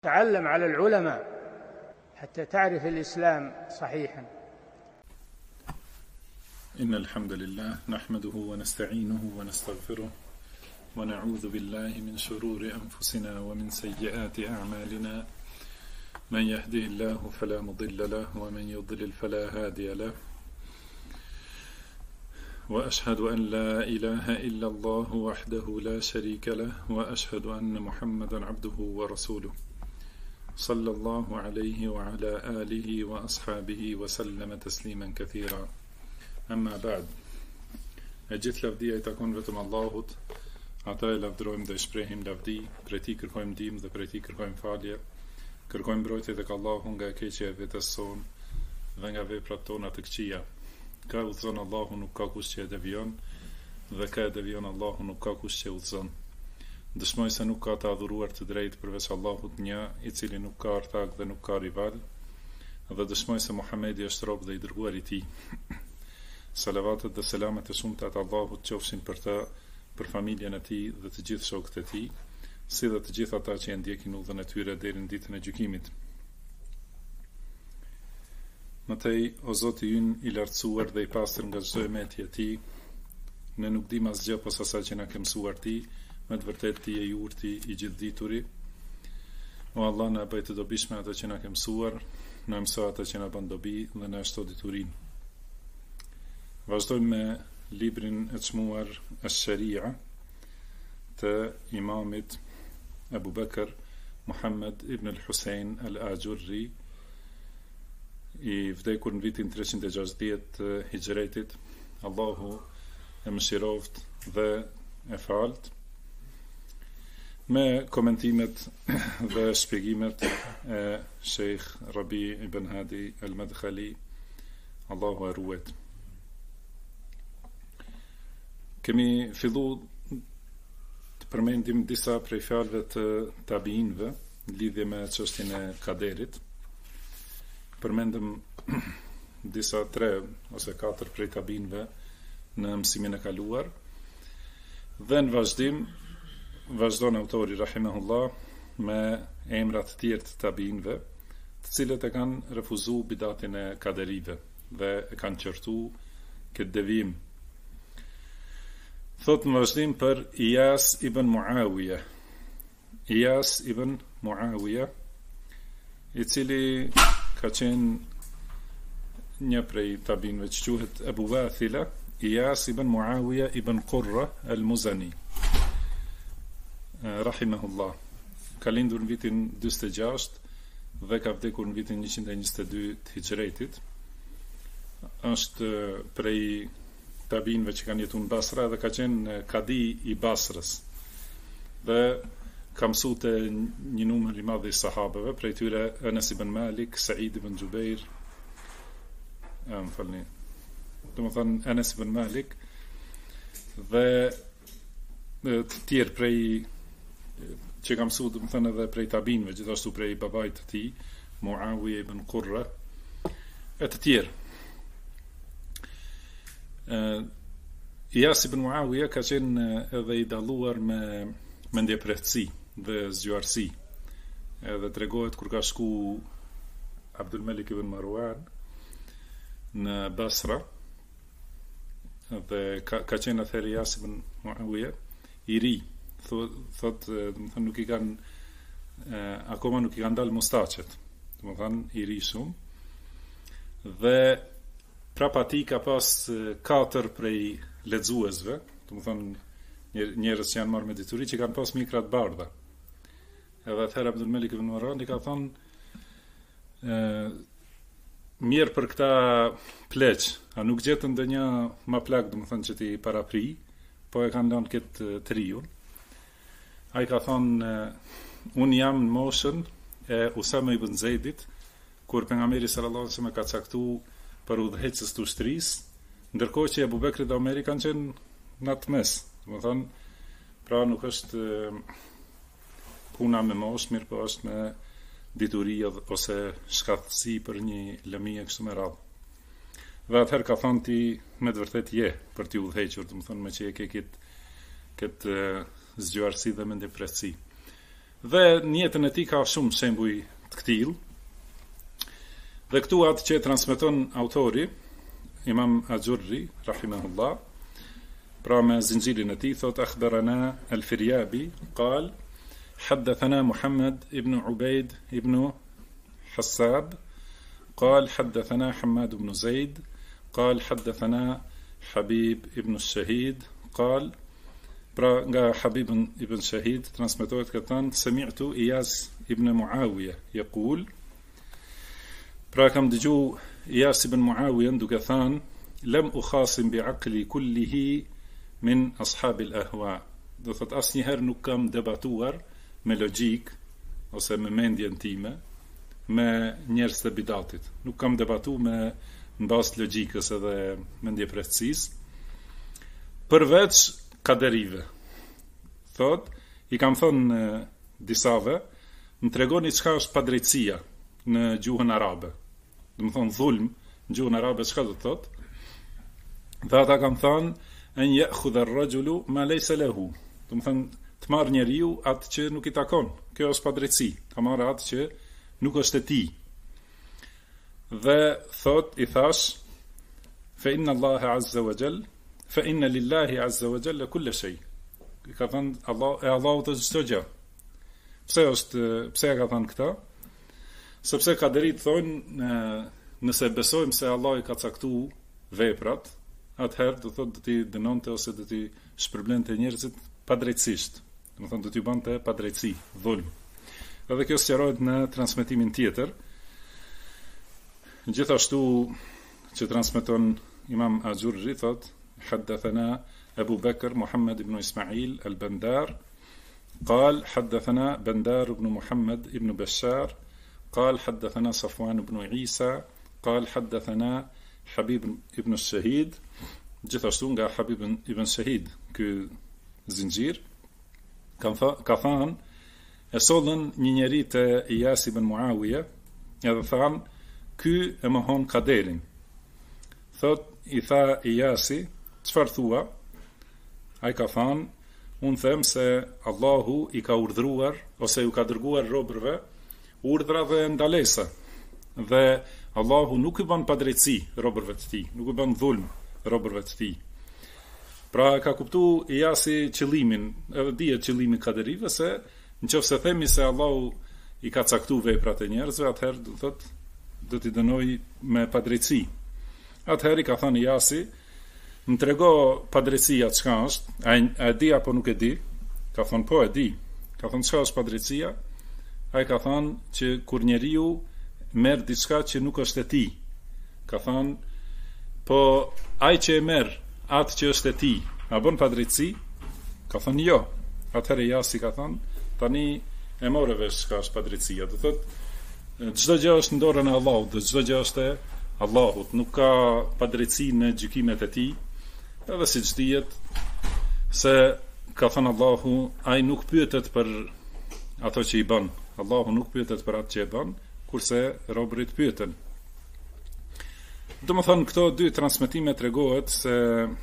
تعلم على العلماء حتى تعرف الإسلام صحيحا. إن الحمد لله نحمده ونستعينه ونستغفره ونعوذ بالله من شرور أنفسنا ومن سيئات أعمالنا. من يهده الله فلا مضل له ومن يضلل فلا هادي له، وأشهد أن لا إله إلا الله وحده لا شريك له، وأشهد أن محمدا عبده ورسوله صلى الله عليه وعلى آله وأصحابه وسلم تسليما كثيرا. أما بعد، gjithë lavdia I takon vetëm Allahut. Ata e lavdërojmë dhe shprehim lavdi, prej Tij kërkojmë ndihmë dhe prej Tij kërkojmë falje. Kërkojmë mbrojtje tek Allahu nga e keqja e vetes sonë dhe nga veprat tona të këqija. Ka udhëzon Allahu, nuk ka kush që e devion, dhe ka e devion Allahu, nuk ka kush që e udhëzon. Dëshmoj se nuk ka të adhuruar të drejtë përveç Allahut një, I cili nuk ka ortak dhe nuk ka rival, dhe dëshmoj se Muhamedi është rob dhe I dërguar I Tij. Salavatet dhe selamet e shumta të Allahut qofshin për të, për familjen e tij dhe të gjithë shokët e tij, si dhe të gjithë ata që e ndjekin udhën e tyre deri në ditën e gjykimit. Mëtej, o Zoti ynë I lartësuar dhe I pastër nga çdo emeti e tij, ne nuk dim asgjë posa asaj që na ke mësuar ti, me të vërtetë ti je I urti I gjithdituri. O Allah, na bëj të dobishme ato që na ke mësuar, na mëso ato që na bën dobi dhe na shto diturinë. Vazhdojmë me librin e çmuar Ash-Sharia të imamit Abu Bakr Muhammad ibn al-Husayn al-Ajurri, I vdekur në vitin 360 të Hijretit. Allahu e mëshiroft dhe e falt, me komentimet dhe shpjegimet e Sheikh Rabi ibn Hadi al-Madkhali. Allahu e ruet. Kemi fillu të përmendim disa prej fjalëve të tabiinëve në lidhje me çështjen e kaderit. Përmendëm disa 3 ose 4 prej tabiinëve në mësimin e kaluar, dhe në vazhdim vazhdon autori rahimahullah me emrat të tjerë të tabiinëve, të cilët e kanë refuzuar bidatin e kaderive dhe e kanë qortu këtë devijim. Thot në vazhdim për Iyas ibn Muawiya. Iyas ibn Muawiya, I cili ka qenë një prej tabinëve që quhet Abu Wathila, Iyas ibn Muawiya ibn Qurra al-Muzani, rahimahullah. Ka lindur në vitin 46 dhe ka vdekur në vitin 122 të Hijretit. Është prej tabinëve që kanë jetuar në Basra dhe ka qenë kadi I Basrës, dhe ka mësuar te një numër I madh I sahabeve, prej tyre Anas ibn Malik, Said ibn Jubair, domethënë Anas ibn Malik dhe të tjerë prej që ka mësuar, domethënë edhe prej tabinëve, gjithashtu prej babait të tij Muawiya ibn Qurra e të tjerë. Iyas ibn Muawiya ka qenë edhe I dalluar me mendjeprehtësi dhe zgjuarsi. Edhe tregohet kur ka shku Abdul Malik ibn Marwan në Basra, dhe ka qenë atëherë Iyas ibn Muawiya I ri, thot domethënë nuk I kanë akoma nuk I kanë dalë mustaqet, domethënë I ri shumë, dhe prapa ti ka pas 4 prej lexuesve, domethënë njerëz që janë marrë me dituri, që kanë pas mikra të bardha. Edhe atëherë Abdul Malik ibn Marwan I ka thonë, mirë për këta pleq, a nuk gjetën ndonjë ma plak, domethënë që ti parapri, po e kanë lënë këtë të riun. Ai ka thonë, unë jam në moshën e Usama ibn Zeidit, kur pejgamberi sallallahu alaihi wasallam ka caktuar për udhëheqës të ushtrisë, ndërkohë që Abu Bekri dhe Omeri kanë qenë në atë mes. Domethënë, pra nuk është puna me moshë, mirë po është me dituri ose shkatësi për një lëmije kështu me radhë. Dhe atëherë ka thonë ti me të vërtet je për t'i udhëhequr, domethënë me që e ke këtë zgjuarsi dhe mendjeprehtësi. Dhe në jetën e tij ka shumë shembuj të këtill. Dhe këtu atë që transmeton autori, Imam Ajurri, rahimahullah, pra me zinxhirin e tij, thot akhbarana al-Firyabi, qal حدثنا محمد ابن عبيد ابن حساب قال حدثنا حماد بن زيد قال حدثنا حبيب ابن الشهيد قال pra nga Habib ibn Shahid transmetohet ka thënë sami'tu Iyas ibn Muawiya yaqul, pra kam dëgju Iyas ibn Muawiya duke thënë lam ukhasim bi aqli kullihi min ashab al-ahwa, do thot asnjëherë nuk kam debatuar me logjik ose me mendjen time me njerëz të bidatit, nuk kam debatu me në bazë logjikës edhe mendjeprejtësisë, përveç kaderive. Thot, i kam thënë disave, më tregoni çka është padrejtësia në gjuhën arabe. Do të thonë dhulm në gjuhën arabe çka do të thotë? Dhe ata kam thënë an ya'khudha ar-rajulu ma laysa lahu. Do të thonë të marrë njeriu atë që nuk i takon. Kjo është padrejtësi. Ta marrë atë që nuk është e tij. Dhe thot, i thash, fa inna Allaha azza wa jall fa inna lillahi azza wa jalla kull shay. Ka thënë Allahu të çdo gjë. Pse ka thënë këtë? Sepse kaderit thonë nëse besojmë se Allah i ka caktuar veprat, atëherë do thotë do t'i dënonte ose do t'i shpërblente njerëzit padrejtësisht. Do thonë do t'i bante padrejtësi, dhulm. Edhe kjo sqarohet në transmetimin tjetër. Gjithashtu që transmeton Imam Ajurri thot حدثنا أبو بكر محمد بن إسماعيل البندار قال حدثنا بندار بن محمد بن بشار قال حدثنا صفوان بن عيسى قال حدثنا حبيب بن الشهيد. Gjithashtu nga Habib ibn Shahid ky zinxhir ka thënë e sollën një njeri te Iyas ibn Muawiya, edhe thanë ky e mohon kaderin. Thot, i tha Iyasi, çfarë thua? Ai ka thënë, unë them se Allahu i ka urdhëruar ose ju ka dërguar robërve urdhra dhe ndalesa. Dhe Allahu nuk i bën padrejtësi robërve të tij, nuk i bën dhulm robërve të tij. Pra ka kuptuar Iyasi qëllimin, edhe dihet qëllimi kaderive se nëse themi se Allahu i ka caktuar veprat e njerëzve, atëherë do thotë do t'i dënoj me padrejtësi. Atëherë i ka thënë Iyasi, më trego padrejtësia çka është, a e di apo nuk e di? Ka thënë po e di. Ka thënë çka është padrejtësia? Ai ka thënë që kur njeriu merr diçka që nuk është e tij. Ka thënë po ai që e merr atë që është e tij, a bën padrejtësi? Ka thënë jo. Atëherë Iyasi ka thënë, tani e morë vesh çka është padrejtësia. Do thotë çdo gjë është në dorën e Allahut, çdo gjë është e Allahut, nuk ka padrejtësi në gjykimet e tij. Edhe siç dihet se ka thënë Allahu, ai nuk pyetet për ato që i bën. Allahu nuk pyetet për atë që e bën, kurse robërit pyeten. Domethënë këto dy transmetime tregohet se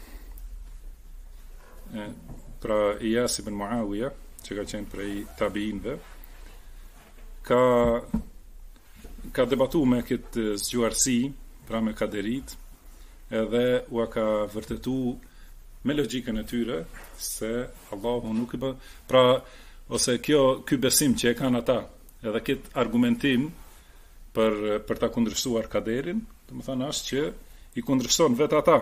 pra Iyas ibn Muawiya, që ka qenë prej tabiinëve, ka debatu me këtë zgjuarsi, pra me kaderit, edhe ua ka vërtetu me logjikën e tyre se Allahu nuk i bën, pra ose ky besim që e kanë ata, edhe këtë argumentim për ta kundërshtuar kaderin, domethënë është që i kundërshton vetë ata.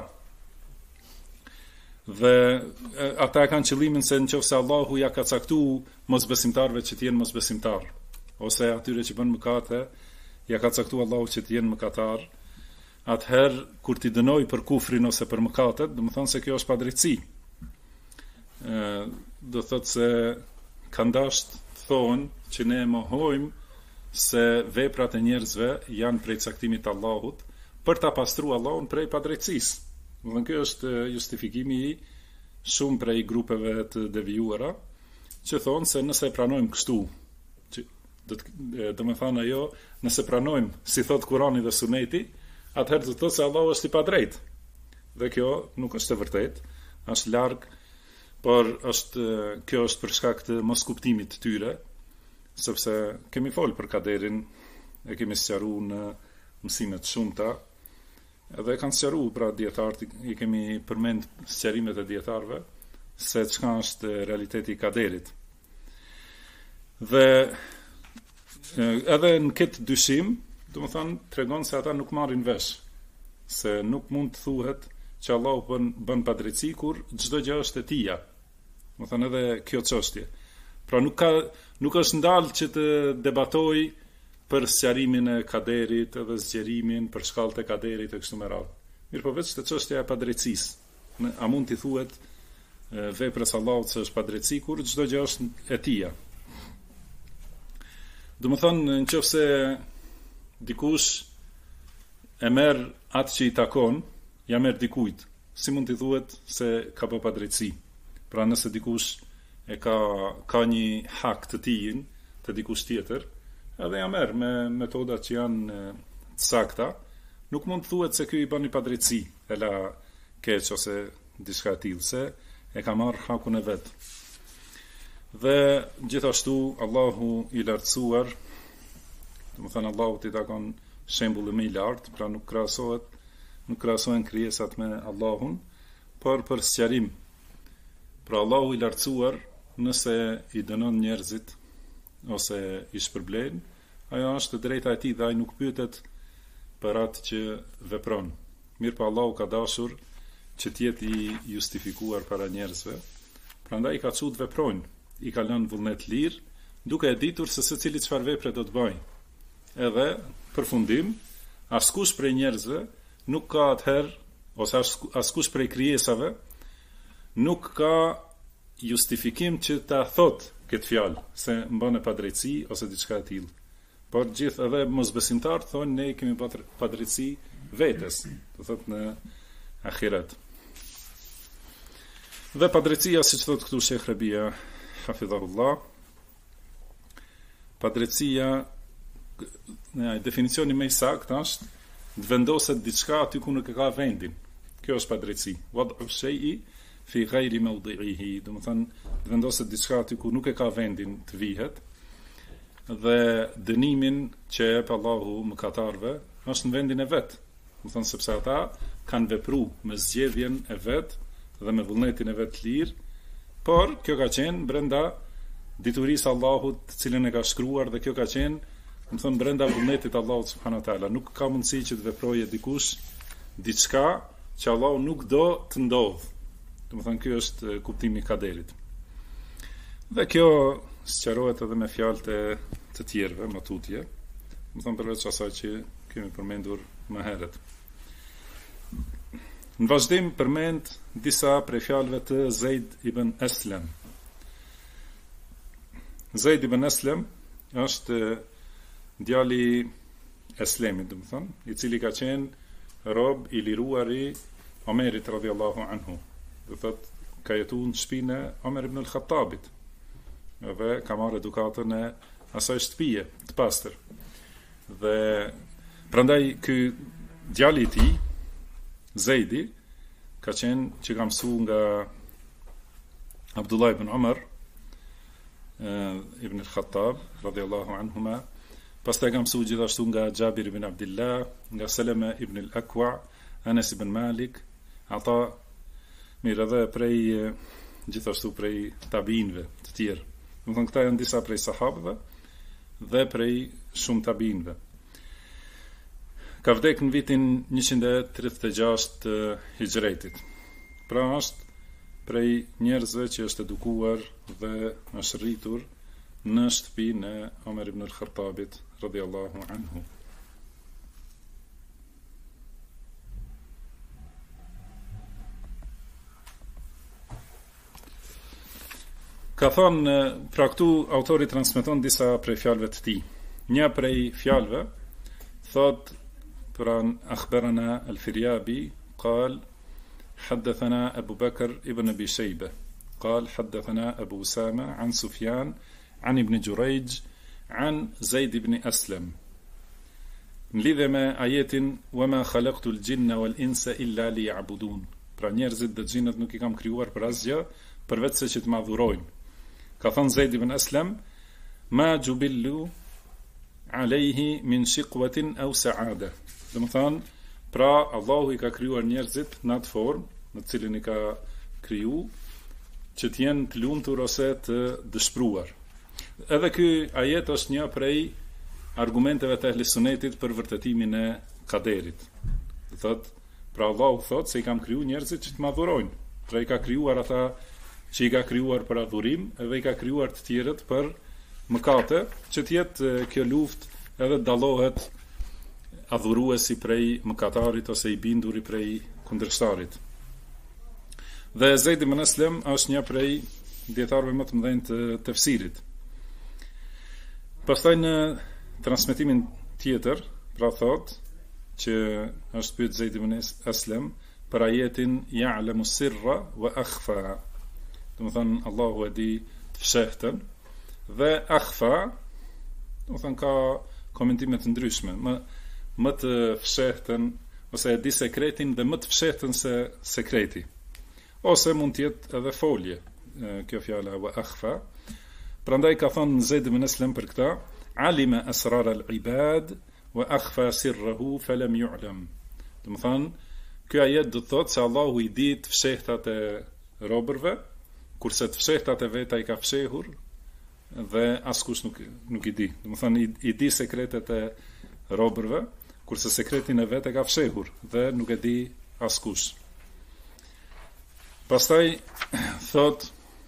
Dhe ata kanë qëllimin se nëse Allahu ja ka caktuar mosbesimtarëve që të jenë mosbesimtar, ose atyre që bën mëkate, ja ka caktuar Allahu që të jenë mëkatar, atëherë kur ti dënoj për kufrin ose për mëkatet, do të thonë se kjo është padrejtësi. Do thotë se kanë dashur të thonë që ne mohojmë se veprat e njerëzve janë prej caktimit të Allahut për ta pastruar Allahun prej padrejtësisë. Do të thonë kjo është justifikimi i shumë prej grupeve të devijuara që thonë se nëse pranojmë kështu, do të thonë ajo, nëse pranojmë si thot Kurani dhe Suneti, atëherë do të thotë se Allahu është i padrejtë. Dhe kjo nuk është e vërtetë, është larg, por kjo është për shkak të moskuptimit të tyre, sepse kemi folë për kaderin, e kemi sqaruar në mësimet shumëta, edhe kanë sqaruar pra dietarët, i kemi përmend sqarimet e dietarëve se çka është realiteti i kaderit. Dhe edhe në këtë dyshim, domethënë tregon se ata nuk marrin vesh, se nuk mund të thuhet që Allahu bën padrejti kur çdo gjë është e tija. Domethënë edhe kjo çështje. Pra nuk është ndalë që të debatoj për sqarimin e kaderit edhe zgjerimin për shkallët e kaderit e kështu me radhë. Mirë po veç të çështja e padrejtisë. A mund t'i thuhet veprës Allahut se është padrejti kur çdo gjë është e tija. Domethënë nëse dikush e merr atë që i takon, ja merr dikujt. Si mund t'i thuhet se ka bë padrejti? Pra nëse dikush e ka një hak të tijin të dikush tjetër, edhe ja merr me metoda që janë të sakta, nuk mund të thuhet se ky i bën një padrejti, e la keq ose diçka e tillë, se e ka marr hakun e vet. Dhe gjithashtu Allahu i lartësuar, domethënë Allahu i takon shembulli më i lartë, pra nuk krahasohen krijesat me Allahun, por për sqarim. Pra Allahu i lartësuar, nëse i dënon njerëzit ose i shpërblen, ajo është drejta e tij dhe ai nuk pyetet për atë që vepron. Mirë po Allahu ka dashur që të jetë i justifikuar para njerëzve, prandaj i ka thut veprojnë, i ka lënë vullnet lirë, duke e ditur se secili çfarë vepre do të bëjë. Edhe përfundim, askush prej njerëzve nuk ka atëherë, ose askush prej krijesave nuk ka justifikim që ta thot këtë fjalë, se mbën e padrejti ose diçka e tillë. Por gjithë edhe mosbesimtarët thonë ne kemi padrejti vetes, do thotë në ahiret. Dhe padrejtia, siç thotë këtu Sheikh Rabia, hafidhahullah, padrejtia, definicioni më i saktë është të vendoset diçka aty ku nuk e ka vendin. Kjo është padrejti. Wad'u shay'i fi ghayri mawdi'ihi, do të thonë të vendoset diçka aty ku nuk e ka vendin të vihet, dhe dënimin që e jep Allahu mëkatarëve është në vendin e vet. Do të thonë sepse ata kanë vepruar me zgjedhjen e vet dhe me vullnetin e vet të lirë, por kjo ka qenë brenda diturisë Allahut, të cilën e ka shkruar, dhe kjo ka qenë, do të thonë, brenda vullnetit Allahut subhanahu wa taala. Nuk ka mundësi që të veprojë dikush diçka që Allahu nuk do të ndodhë. Do të thonë, ky është kuptimi i kaderit. Dhe kjo sqarohet edhe me fjalët e të tjerëve më tutje. Do të thonë, përveç asaj që kemi përmendur më herët. Në vazhdim përmend disa prej fjalëve të Zeid ibn Aslem. Zeid ibn Aslem është djali Eslemit, do të thonë, i cili ka qenë rob i liruar i Omerit radhiyallahu anhu. Do thotë, ka jetuar në shtëpinë e Omer ibn al-Khattabit, dhe ka marrë edukatën e asaj shtëpie të pastër. Dhe prandaj ky djali i tij, Zeidi, ka qenë që ka mësuar nga Abdullah ibn Umar ibn al-Khattab radhiyallahu anhuma, pastaj ka mësuar gjithashtu nga Jabir ibn Abdullah, nga Salama ibn al-Akwa, Anas ibn Malik, ata mirë edhe prej gjithashtu prej tabiinëve të tjerë. Do të thonë, këta janë disa prej sahabëve dhe prej shumë tabiinëve. Ka vdek në vitin 136 të Hijretit. Pra është prej njerëzve që është edukuar dhe është rritur në shtëpinë e Omer ibn al-Khattabit radhiyallahu anhu. Ka thonë, pra këtu autori transmeton disa prej fjalëve të tij. Një prej fjalëve thot, pra akhbarana al-Firyabi قال حدثنا أبو بكر ابن أبي شيبة قال حدثنا أبو أسامة عن سفيان عن ابن جريج عن زيد بن أسلم. Në lidhje me ajetin وما خلقت الجن والإنس إلا ليعبدون, pra njerëzit dhe xhinët nuk I kam krijuar për asgjë përveç se që të më adhurojnë. Ka thënë Zeid ibn Aslam, ma jubillu alayhi min shiqwatin aw sa'ada. Do të thonë, pra Allahu I ka krijuar njerëzit në atë formë në të cilën I ka kriju që të jenë të lumtur ose të dëshpëruar. Edhe ky ajet është një prej argumenteve të ehli sunetit për vërtetimin e kaderit. Do thotë, pra Allahu thotë se I kam kriju njerëzit që të më adhurojnë. Pra I ka krijuar ata që I ka krijuar për adhurim, edhe I ka krijuar të tjerët për mëkate, që të jetë kjo luftë edhe dallohet adhuruesi prej mëkatarit ose I binduri prej kundërshtarit. Dhe Zeid ibn Aslam është një prej dietarëve më të mëdhenj të tefsirit. Pastaj në transmetimin tjetër, pra thot që është pyet Zeid ibn Aslam për ajetin ya'lamu sirra wa akhfa. Do të thonë Allahu e di të fshehtën dhe akhfa, do të thonë ka komentime të ndryshme. Më të fshehtën ose e di sekretin dhe më të fshehtën se sekreti. Ose mund të jetë edhe folje, kjo fjala wa akhfa. Prandaj ka thënë Zeid ibn Aslam për këtë, alima asrar al-ibad wa akhfa sirruhu falam yu'lam. Do të thonë, ky ajet do të thotë se Allahu I di të fshehtat e robërve, kurse të fshehtat e veta I ka fshehur dhe askush nuk I di. Do të thonë I di sekretet e robërve, kurse sekretin e vet e ka fshehur dhe nuk e di askush. Pastaj thot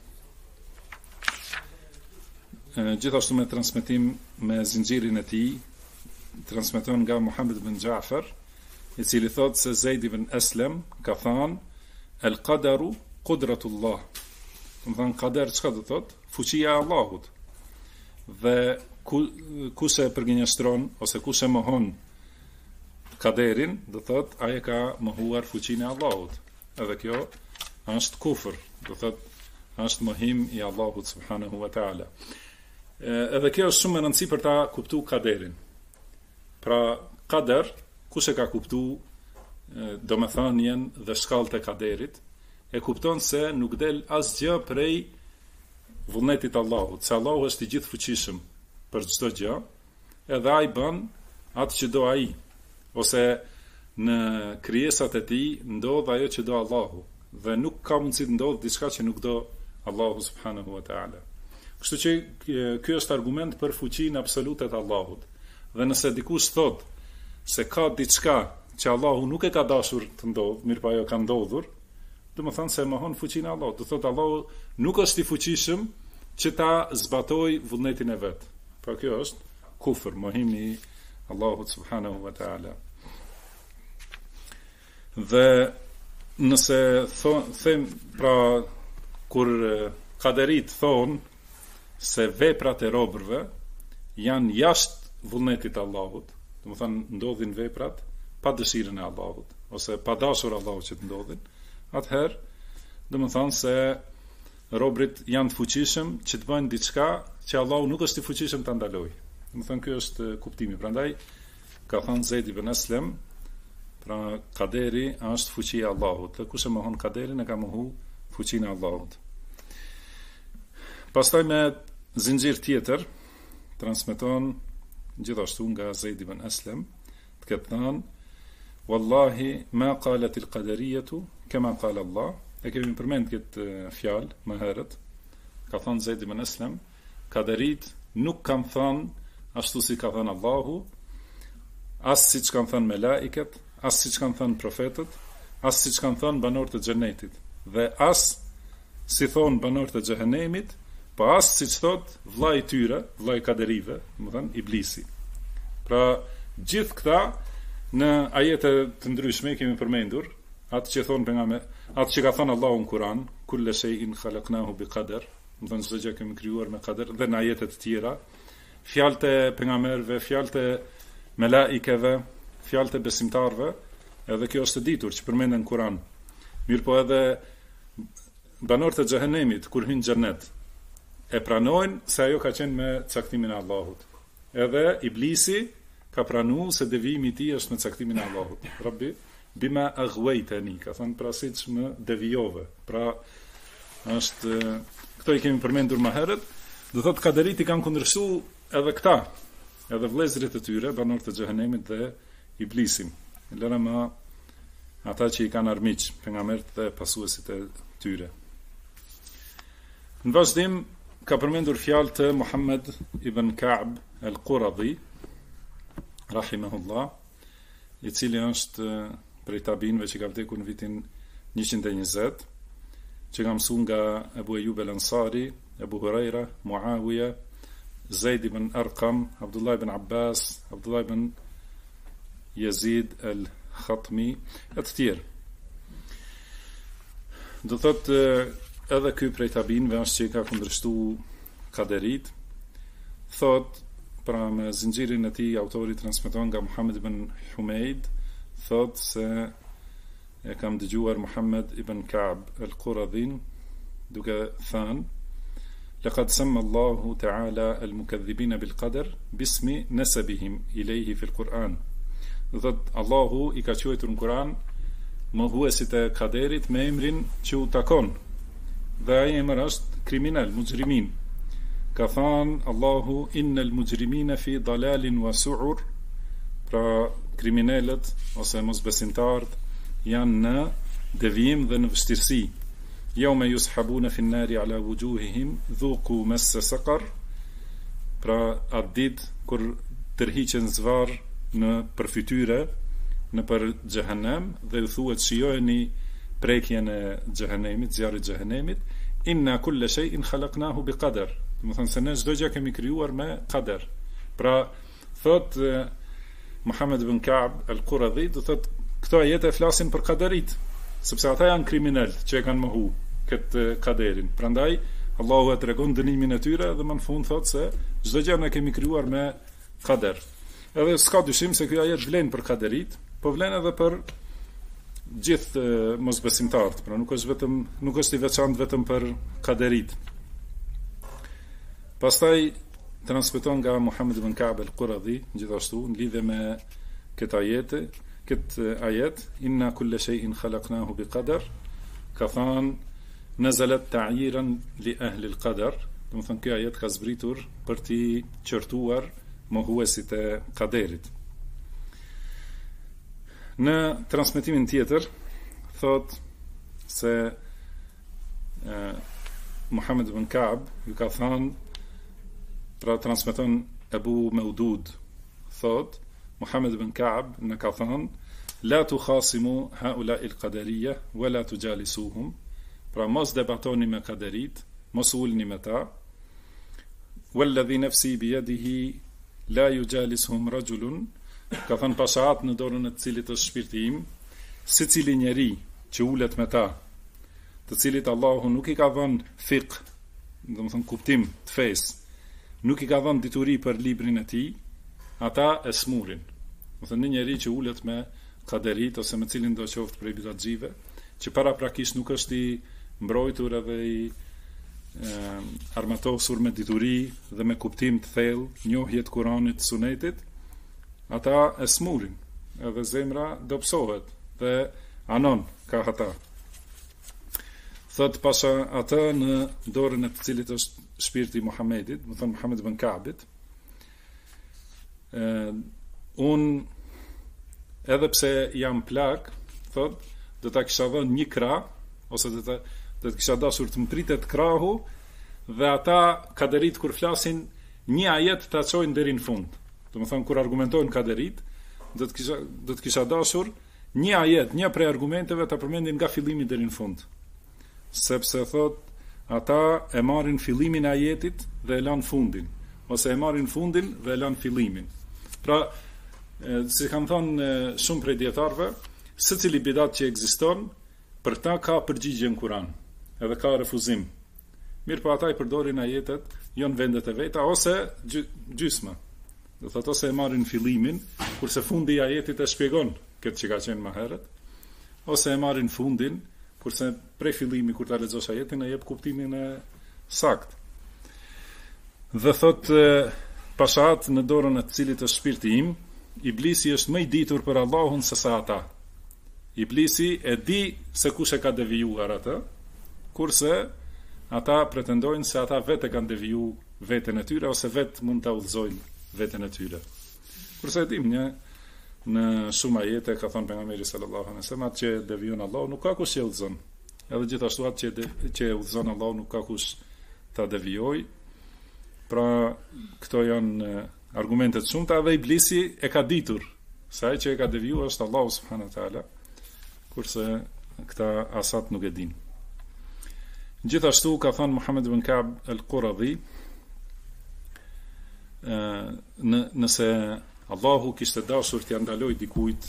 gjithashtu me transmetim me zinxhirin e tij transmeton nga Muhammed ibn Ja'far, I cili thot se Zeid ibn Aslam ka thënë al-qadaru qudratullah. Do të thonë qader çka do thot? Fuqia e Allahut. Dhe kush e përgjinjëstron ose kush e mohon kaderin, do thot ai ka mohuar fuqinë e Allahut. Edhe kjo është kufër, do thotë është mohim I Allahut subhanahu wa taala. Edhe kjo është shumë e rëndësishme për ta kuptuar kaderin. Pra kader, kush e ka kuptuar domethënien dhe shkallët e kaderit, e kupton se nuk del asgjë prej vullnetit të Allahut, se Allahu është I gjithfuqishëm për çdo gjë, edhe ai bën atë që do ai, ose në krijesat e tij ndodh ajo që do Allahu. Dhe nuk ka mundësi të ndodhë diçka që nuk do Allahu subhanahu wa ta'ala. Kështu që ky është argument për fuqinë absolute të Allahut. Dhe nëse dikush thot se ka diçka që Allahu nuk e ka dashur të ndodhë, mirë pa ajo ka ndodhur, do të thonë se mohon fuqinë e Allahut. Do thotë Allahu nuk është I fuqishëm që ta zbatojë vullnetin e vet. Pra kjo është kufër, mohimi I Allahut subhanahu wa ta'ala. Dhe nëse them pra kur kaderit thonë se veprat e robërve janë jashtë vullnetit të Allahut, do të thonë ndodhin veprat pa dëshirën e Allahut ose pa dashur Allahut që të ndodhin, atëherë do të thonë se robërit janë të fuqishëm që të bëjnë diçka që Allahu nuk është I fuqishëm ta ndalojë. Do të thonë ky është kuptimi. Prandaj ka thënë Zeid ibn Aslam, pra kaderi është fuqia e Allahut. Dhe kush e mohon kaderin e ka mohu fuqinë e Allahut. Pastaj me zinxhir tjetër transmeton gjithashtu nga Zeid ibn Aslam, të ketë thënë wallahi ma qalet al-qadariyatu kama qala Allah. E kemi përmend këtë fjalë më herët. Ka thënë Zeid ibn Aslam, kaderit nuk kanë thënë ashtu si ka thënë Allahu, as siç kanë thënë melaiket, as siç kanë thënë profetët, as siç kanë thënë banorët e xhenetit, dhe as si thon banorët e xhehenemit, po as siç thot vllai I tyre, vllai I kaderive, do thënë Iblisi. Pra gjithë këta në ajete të ndryshme kemi përmendur atë që thon pejgamberi, atë që ka thënë Allahu në Kur'an, kullu shay'in khalaqnahu biqadar, do thënë çdo gjë kemi krijuar me kader, dhe në ajete të tjera, fjalët e pejgamberëve, fjalët e melaikeve, fjalët e besimtarve, edhe kjo është e ditur që përmenden në Kur'an. Mirë po edhe banorët e xhehenemit kur hyjnë në xhenet e pranojnë se ajo ka qenë me caktimin e Allahut. Edhe Iblisi ka pranuar se devijimi I tij është me caktimin e Allahut. Rabbi bima aghwaytani, ka thënë pra siç më devijove. Pra është këto I kemi përmendur më herët, Do thot kaderit I kanë kundërshtu edhe këta, edhe vëllezërit e tyre, banorët e xhehenemit dhe iblisin. Lëra ma ata që I kanë armiq, pejgamberët dhe pasuesit e tyre. Në vazhdim ka përmendur fjalë të Muhammed ibn Ka'b al-Quradhi, rahimahullah, I cili është prej tabinëve që ka vdekur në vitin 120, që ka mësuar nga Abu Ayyub al-Ansari, Abu Huraira, Muawiya, Zaid ibn Arqam, Abdullah ibn Abbas, Abdullah ibn Yazid al-Khatmi, e të tjerë. Do thotë edhe ky prej tabinëve është që I ka kundërshtu kaderit, thot, pra me zinxhirin e tij autori transmeton nga Muhammed ibn Humeid, thot se e kam dëgjuar Muhammed ibn Ka'b al-Quradhin duke thënë: "Laqad samma Allahu ta'ala al-mukaththibina bil-qadar bismi nasabihim ilayhi fi al-Quran." Do thot Allahu I ka quajtur në Kur'an mohuesit e kaderit me emrin që u takon. Dhe ai emër është kriminal, mujrimin. Ka thënë Allahu innal mujrimina fi dalalin wa su'ur, pra kriminalët ose mosbesimtarët janë në devijim dhe në vështirësi. Yawma yushabuna fi an-nari ala wujuhihim dhuqu massa saqar, pra atë ditë kur tërhiqen zvarr në përfytyre në për xhehenem dhe u thuhet shijojeni prekjen e xhehenemit, zjarrit e xhehenemit, inna kulla shay'in khalaqnahu biqadar. Do të thonë se ne çdo gjë kemi krijuar me qadar. Pra thot Muhammed ibn Ka'b al-Quradhi, do thot këto ajete flasin për kaderit, sepse ata janë kriminal që e kanë mohu këtë kaderin. Prandaj Allahu e tregon dënimin e tyre dhe më në fund thot se çdo gjë ne kemi krijuar me kader. Edhe s'ka dyshim se ky ajet vlen për kaderit, po vlen edhe për gjithë mosbesimtarët, pra nuk është I veçantë vetëm për kaderit. Pastaj transmeton nga Muhammed ibn Ka'b al-Quradhi gjithashtu në lidhje me këtë ajet, inna kulla shay'in khalaqnahu biqadar, ka thënë nazalat ta'yiran li ahli al-qadar. Do të thonë ky ajet ka zbritur për t'i qortuar mohuesit e kaderit. Në transmetimin tjetër thot se Muhammed ibn Ka'b ju ka thënë, pra transmeton Abu Maudud, thot Muhammed ibn Ka'b në ka thënë: la tukhasimu haula'i al-qadariyya wa la tujalisuhum, pra mos debatoni me kaderit, mos ulni me ta. Walladhi nafsi biyadihi la yujalisuhum rajulun, ka thënë pashat në dorën e të cilit është shpirti im, secili njeri që ulet me ta, të cilit Allahu nuk I ka dhënë fiqh, do të thonë kuptim të fesë, nuk I ka dhënë dituri për librin e tij, ata e smurin. Do të thonë një njeri që ulet me kaderit ose me cilin do qoftë prej bidatxive, që paraprakisht nuk është I mbrojtur edhe I armatosur me dituri dhe me kuptim të thellë, njohje të Kuranit, Sunetit, ata e smurin, edhe zemra dobësohet dhe anon ka ata. Thot pasha ata në dorën e të cilit është shpirti Muhamedit, do thon Muhammed ibn Ka'bit, unë edhe pse jam plak, thot, do ta kisha dhënë një krah, ose do të kisha dashur të mpritet krahu, dhe ata kaderit kur flasin një ajet ta çojnë deri në fund. Do të thonë kur argumentojnë kaderit, do të kisha dashur një ajet, një prej argumenteve ta përmendin nga fillimi deri në fund. Sepse thot ata e marrin fillimin e ajetit dhe e lanë fundin, ose e marrin fundin dhe e lanë fillimin. Pra, si kanë thënë shumë prej dietarëve, secili bidat që ekziston, për ta ka përgjigje në Kur'an, edhe ka refuzim. Mirë po ata I përdorin ajetet jo në vendet e veta, ose gjysma. Do thotë ose e marrin fillimin, kurse fundi I ajetit e shpjegon këtë që ka qenë më herët, ose e marrin fundin, kurse prej fillimi kur ta lexosh ajetin e jep kuptimin e saktë. Dhe thotë pashat në dorën e të cilit është shpirti im, Iblisi është më I ditur për Allahun se sa ata. Iblisi e di se kush e ka devijuar atë, kurse ata pretendojnë se ata vetë kanë deviju veten e tyre ose vetë mund ta udhëzojnë veten e tyre. Kurse dim në shumë ajete ka thënë pejgamberi sallallahu alaihi wasallam që devijon Allahu nuk ka kush që udhëzon. Edhe gjithashtu atë që udhëzon Allahu nuk ka kush ta devijoj. Pra këto janë argumentet shumëta dhe iblisi e ka ditur se ai që e ka devijuar është Allahu subhanahu wa taala, kurse këta asat nuk e din. Gjithashtu ka thënë Muhammed ibn Ka'b al-Quradhi, nëse Allahu kishte dashur t'ia ndaloj dikujt,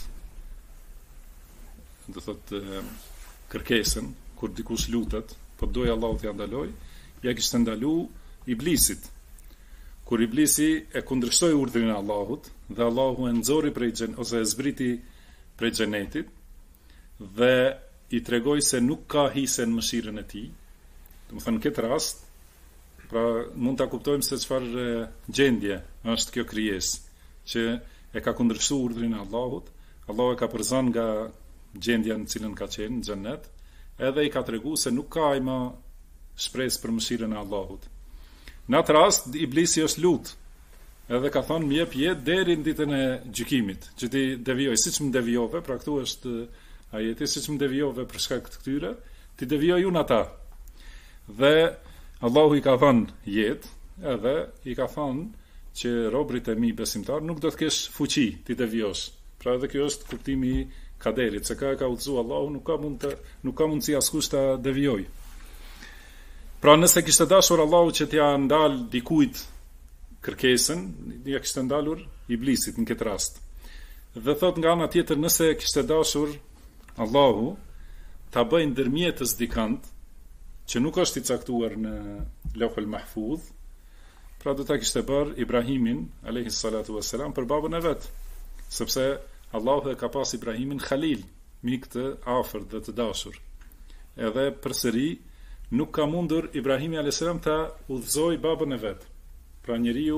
do thotë kërkesën, kur dikush lutet, po doj Allahu t'ia ndaloj, ja kishte ndalu iblisit. Kur iblisi e kundërshtoi urdhrin e Allahut dhe Allahu e nxori ose e zbriti prej xhenetit dhe i tregoi se nuk ka hise në mëshirën e tij. Do të thënë në këtë rast, pra mund ta kuptojmë se çfarë gjendje është kjo krijesë që e ka kundërshtuar urdhrin e Allahut. Allahu e ka përzon nga gjendja në cilën ka qenë në xhenet, edhe i ka treguar se nuk ka ai më shpresë për mëshirën e Allahut. Në atë rast, iblisi është lut, edhe ka thonë më jep jetë deri në ditën e gjykimit, që ti devijoj, siç më devijove, pra këtu është ajeti, siç më devijove për shkak të këtyre, ti devijoj unë ata. Dhe Allahu i ka thënë jetë, edhe i ka thënë që robrit e mi besimtar nuk do të kesh fuqi ti devijosh. Pra edhe kjo është kuptimi i kaderit, se ka udhëzuar Allahu, nuk ka mundësi askush ta devijoj. Pra nëse kishte dashur Allahu që t'ja ndal dikujt kërkesën, ja kishte ndalur iblisit në këtë rast. Dhe thot nga ana tjetër, nëse kishte dashur Allahu ta bëjë ndërmjetës dikant që nuk është i caktuar në Lauhul Mahfuz, pra do ta kishte bërë Ibrahimin alayhi salatu wassalam për babën e vet, sepse Allahu e ka pas Ibrahimin Khalil, mik të afërt dhe të dashur. Edhe përsëri nuk ka mundur Ibrahimi a.s. ta udhëzoj babën e vet. Pra njeriu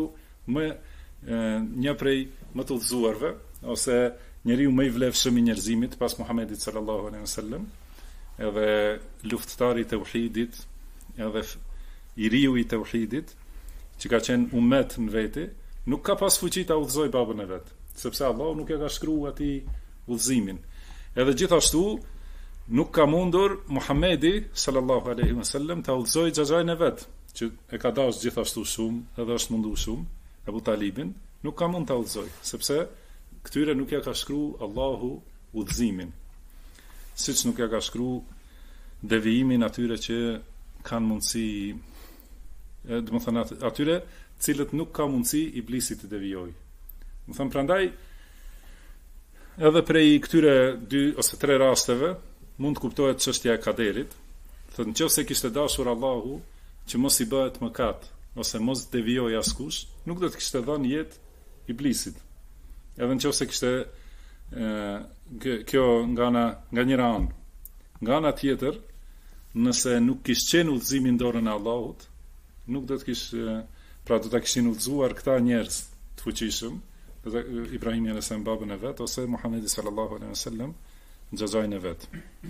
një prej më të udhëzuarve, ose njeriu më i vlefshëm i njerëzimit pas Muhamedit sallallahu alaihi wasallam, edhe luftëtari i tauhidit, edhe i riu i tauhidit, që ka qenë ummet në veti, nuk ka pas fuqi ta udhëzoj babën e vet, sepse Allahu nuk e ka shkruar atij udhëzimin. Edhe gjithashtu nuk ka mundur Muhamedi sallallahu alaihi wasallam ta udhëzoj xhaxhain e vet, që e ka dashur gjithashtu shumë, edhe është munduar shumë, Abu Talibin, nuk ka mund ta udhëzoj, sepse këtyre nuk ja ka shkruar Allahu udhëzimin. Siç nuk ja ka shkruar devijimin atyre që kanë mundësi, do të thënë atyre cilët nuk ka mundësi iblisi të devijoj. Do të thënë prandaj edhe prej këtyre 2 ose 3 rasteve mund të kuptohet çështja e kaderit. Thotë nëse kishte dashur Allahu që mos i bëhet mëkat ose mos devijoj askush, nuk do të kishte dhënë jetë iblisit. Edhe nëse kishte kjo nga njëra anë. Nga ana tjetër, nëse nuk kishte qenë udhëzimi në dorën e Allahut, nuk do të kishte, pra do ta kishin udhëzuar këta njerëz të fuqishëm, Ibrahimi a.s. babën e vet ose Muhamedi sallallahu alaihi wasallam xhaxhain e vet.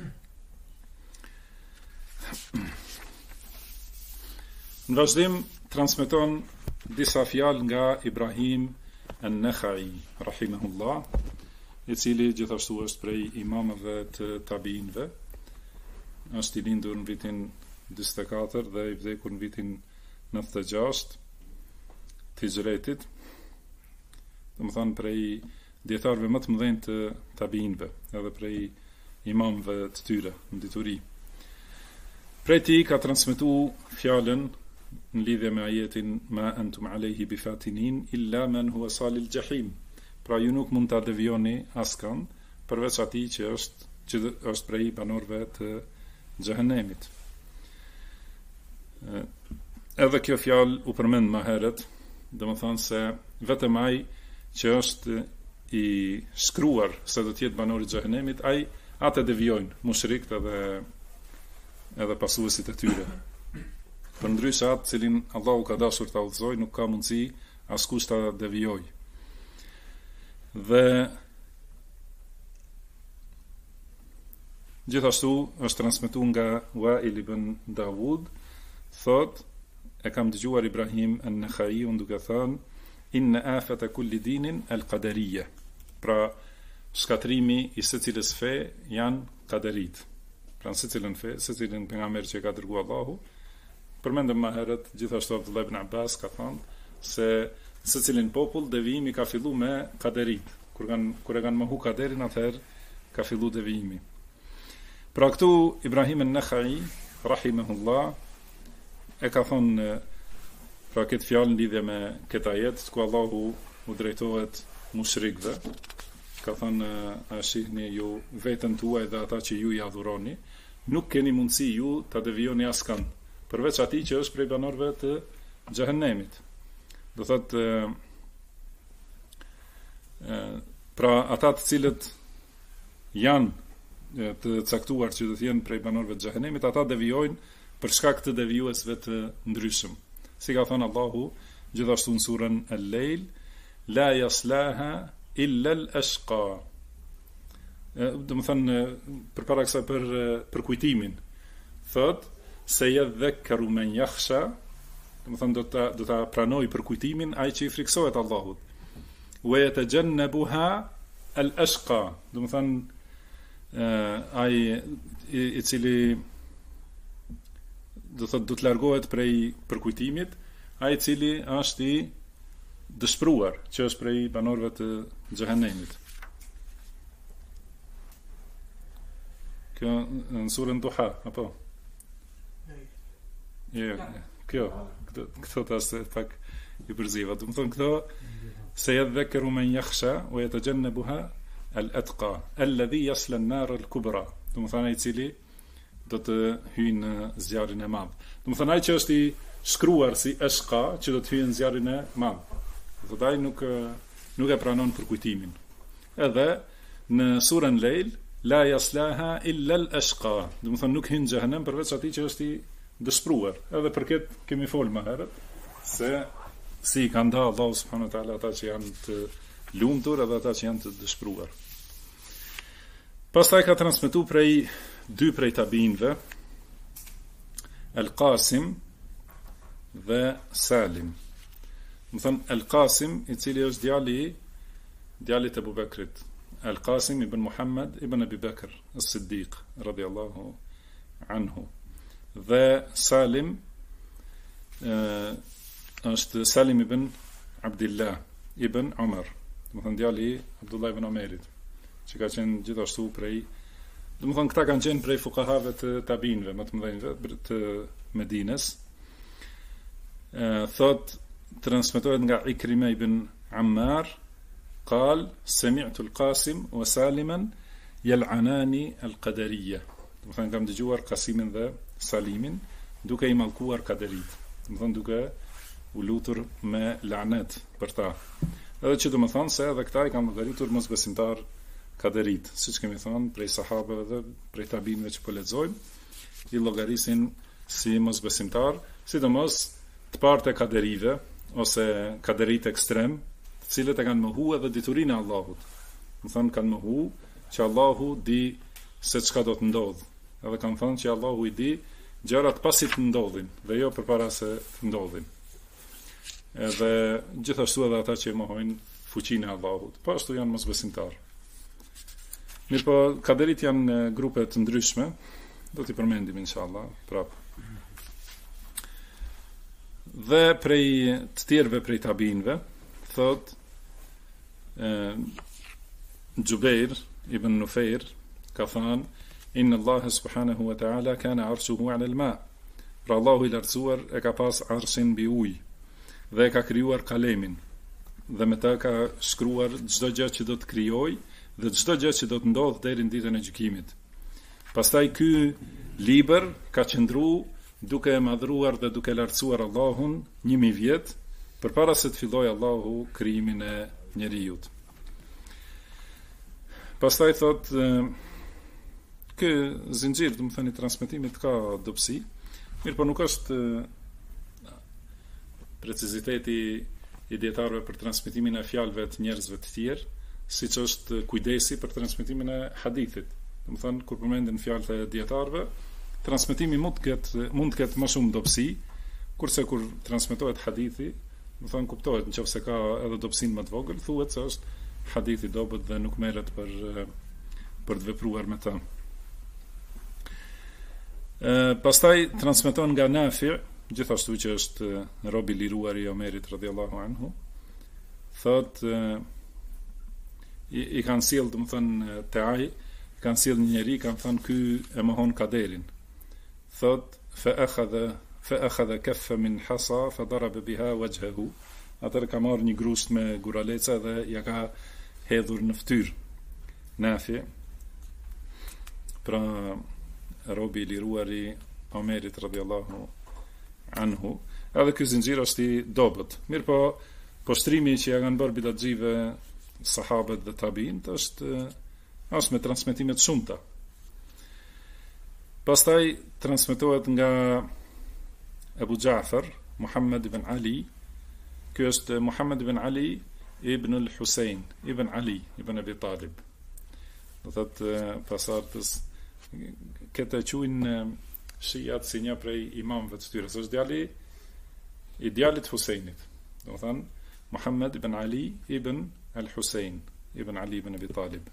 Në vazhdim transmeton disa fjalë nga Ibrahim an-Nakhai rahimahullah, i cili gjithashtu është prej imamëve të tabiinëve. Është i lindur në vitin 44 dhe i vdekur në vitin 96 të Hijretit. Domethënë prej dietarëve më të mëdhenj të tabiinëve, edhe prej imamëve të tyre në dituri. Prej tij ka transmetuar fjalën në lidhje me ajetin ma antum alayhi bifatinin illa man huwa salil jahim. Pra ju nuk mund ta devijoni askën përveç atij që është prej banorëve të xhehenemit. Edhe kjo fjalë u përmend më herët, domethënë se vetëm ai që është i shkruar se do të jetë banori i xhehenemit, ai atë devijojnë mushrikët edhe pasuesit e tyre. Përndryshe atë cilin Allahu ka dashur ta udhëzojë, nuk ka mundësi askush ta devijojë. Dhe gjithashtu është transmetuar nga Wa'il ibn Dawud, thot e kam dëgjuar Ibrahim an-Nakhaiun duke thënë inna afata kulli dinin al-qadariyya. Pra shkatrimi i secilës fe janë qaderit. Pra në secilën fe, secilin pejgamber që ka dërguar Allahu, përmendëm më herët, gjithashtu Abdullah ibn Abbas ka thënë se secilin popull devijimi ka filluar me qaderit. Kur e kanë mohu qaderin, atëherë ka filluar devijimi. Pra këtu Ibrahim an-Nakhai rahimahullah e ka thonë pra këtë fjalë në lidhje me këtë ajet ku Allahu u drejtohet mushrikëve. Ka thënë a shihni ju veten tuaj dhe ata që ju i adhuroni, nuk keni mundësi ju ta devijoni askënd, përveç atij që është prej banorëve të xhehenemit. Do thotë pra ata të cilët janë të caktuar që do të jenë prej banorëve të xhehenemit, ata devijojnë për shkak të devijuesve të ndryshëm. Si ka thënë Allahu gjithashtu në surën Al-Lejl, la yaslaha illa al-ashqa. Do të thënë përpara kësaj për kujtimin. Thot se yadhakkaru man yakhsha, do të thënë do ta pranoj për kujtimin ai që i friksohet Allahut. Wa yatajannabuha al-ashqa, do të thënë ai i cili do të largohet prej përkujtimit, ai i cili është i dëshpëruar, që është prej banorëve të xhehenemit. Kjo në surën Duha, apo? Jo, kjo të asë pak i përziva. Do të thonë këto se yadhakkaru man yakhsha wa yatajannabuha al-atqa alladhi yasla an-nar al-kubra. Do të thonë ai i cili do të hyjë në zjarrin e madh. Do të thonë ai që është i shkruar si ashqa, që do të hyjë në zjarrin e madh. Do të ai nuk e pranon për kujtimin. Edhe në surën Lejl, la yaslaha illa al-ashqa. Do të thonë nuk hyn në xhehenem përveç atij që është i dëshpëruar. Edhe për këtë kemi folë më herët se si ka nda Allahu subhanahu wa taala ata që janë të lumtur edhe ata që janë të dëshpëruar. Pastaj ka transmetuar dy prej tabinëve, Al-Qasim dhe Salim. Më thënë Al-Qasim, i cili është djalit e Abu Bekrit. Al-Qasim ibn Muhammad ibn Abi Bekr as-Siddiq radhiyallahu anhu. Dhe Salim është Salim ibn Abdullah ibn Umar. Më thënë djali Abdullah ibn Umerit, që ka qenë gjithashtu prej, do të thonë këta kanë qenë prej fuqahave të tabinëve, më të mëdhenjve të Medinës. Thot transmetohet nga Ikrima ibn Ammar, قال سمعت القاسم وسالما يلعنان القدرية. Do të thonë kam dëgjuar Qasimin dhe Salimin duke i mallkuar kaderit. Do të thonë duke u lutur me lanet për ta. Edhe që do të thonë se edhe këta i kanë llogaritur mosbesimtar kaderit, siç kemi thënë prej sahabëve dhe prej tabinëve që po lexojmë, i llogarisin si mosbesimtar, sidomos të partë e kaderive ose kaderit ekstrem, të cilët e kanë mohu edhe diturinë e Allahut. Do thonë kanë mohu që Allahu di se çka do të ndodhë. Edhe kanë thënë që Allahu i di gjërat pasi të ndodhin dhe jo përpara se të ndodhin. Edhe gjithashtu edhe ata që mohojnë fuqinë e Allahut, po ashtu janë mosbesimtar. Mirë po, kaderit janë grupe të ndryshme, do t'i përmendim inshallah prapë. Dhe prej të tjerëve prej tabinëve, thot Jubair ibn Nufair ka thënë inna Allah subhanahu wa ta'ala kana arshuhu 'ala al-ma. Pra Allahu i lartësuar e ka pas arshin mbi ujë dhe e ka krijuar kalemin dhe me ta ka shkruar çdo gjë që do të krijojë dhe çdo gjë që do të ndodhë deri në ditën e gjykimit. Pastaj ky libër ka qëndruar duke e madhruar dhe duke lartësuar Allahun 1000 vjet përpara se të fillojë Allahu krijimin e njerijut. Pastaj thot ky zinxhir, do të thënë, transmetimit ka dobësi, mirë po nuk është preciziteti i dietarëve për transmetimin e fjalëve të njerëzve të tjerë, siç është kujdesi për transmetimin e hadithit. Do të thënë, kur përmenden fjalët e dietarëve, transmetimi mund të ketë më shumë dobësi, Kurse kur transmetohet hadithi, do thonë kuptohet nëse ka edhe dobësinë më të vogël, thuhet se është hadith i dobët dhe nuk merret për të vepruar me ta. Pastaj transmeton nga Nafi, gjithashtu që është rob i liruar i Omerit radhiyallahu anhu, thot i kanë sjell, domethënë te ai kanë sjell një njerëz, kanë thënë ky e mohon kaderin. Thot fa akhadha kaffa min hasa fa daraba biha wajhahu. Atëherë ka marrë një grusht me guraleca dhe ja ka hedhur në fytyrë. Nafi, pra robi i liruar i Omerit radhiyallahu anhu, edhe ky zinxhir është i dobët. Mirë po, poshtrimi që ja kanë bërë bidatxive sahabët dhe tabiin është me transmetime të shumta. Pastaj transmetohet nga Abu Ja'far Muhammad ibn Ali. Ky është Muhammad ibn Ali ibn al-Husayn ibn Ali ibn Abi Talib. Do thotë pasardhës këtë quajnë shiat si një prej imamëve të tyre, është djali i djalit Husajnit. Do thonë Muhammad ibn Ali ibn al-Husayn ibn Ali ibn Abi Talib.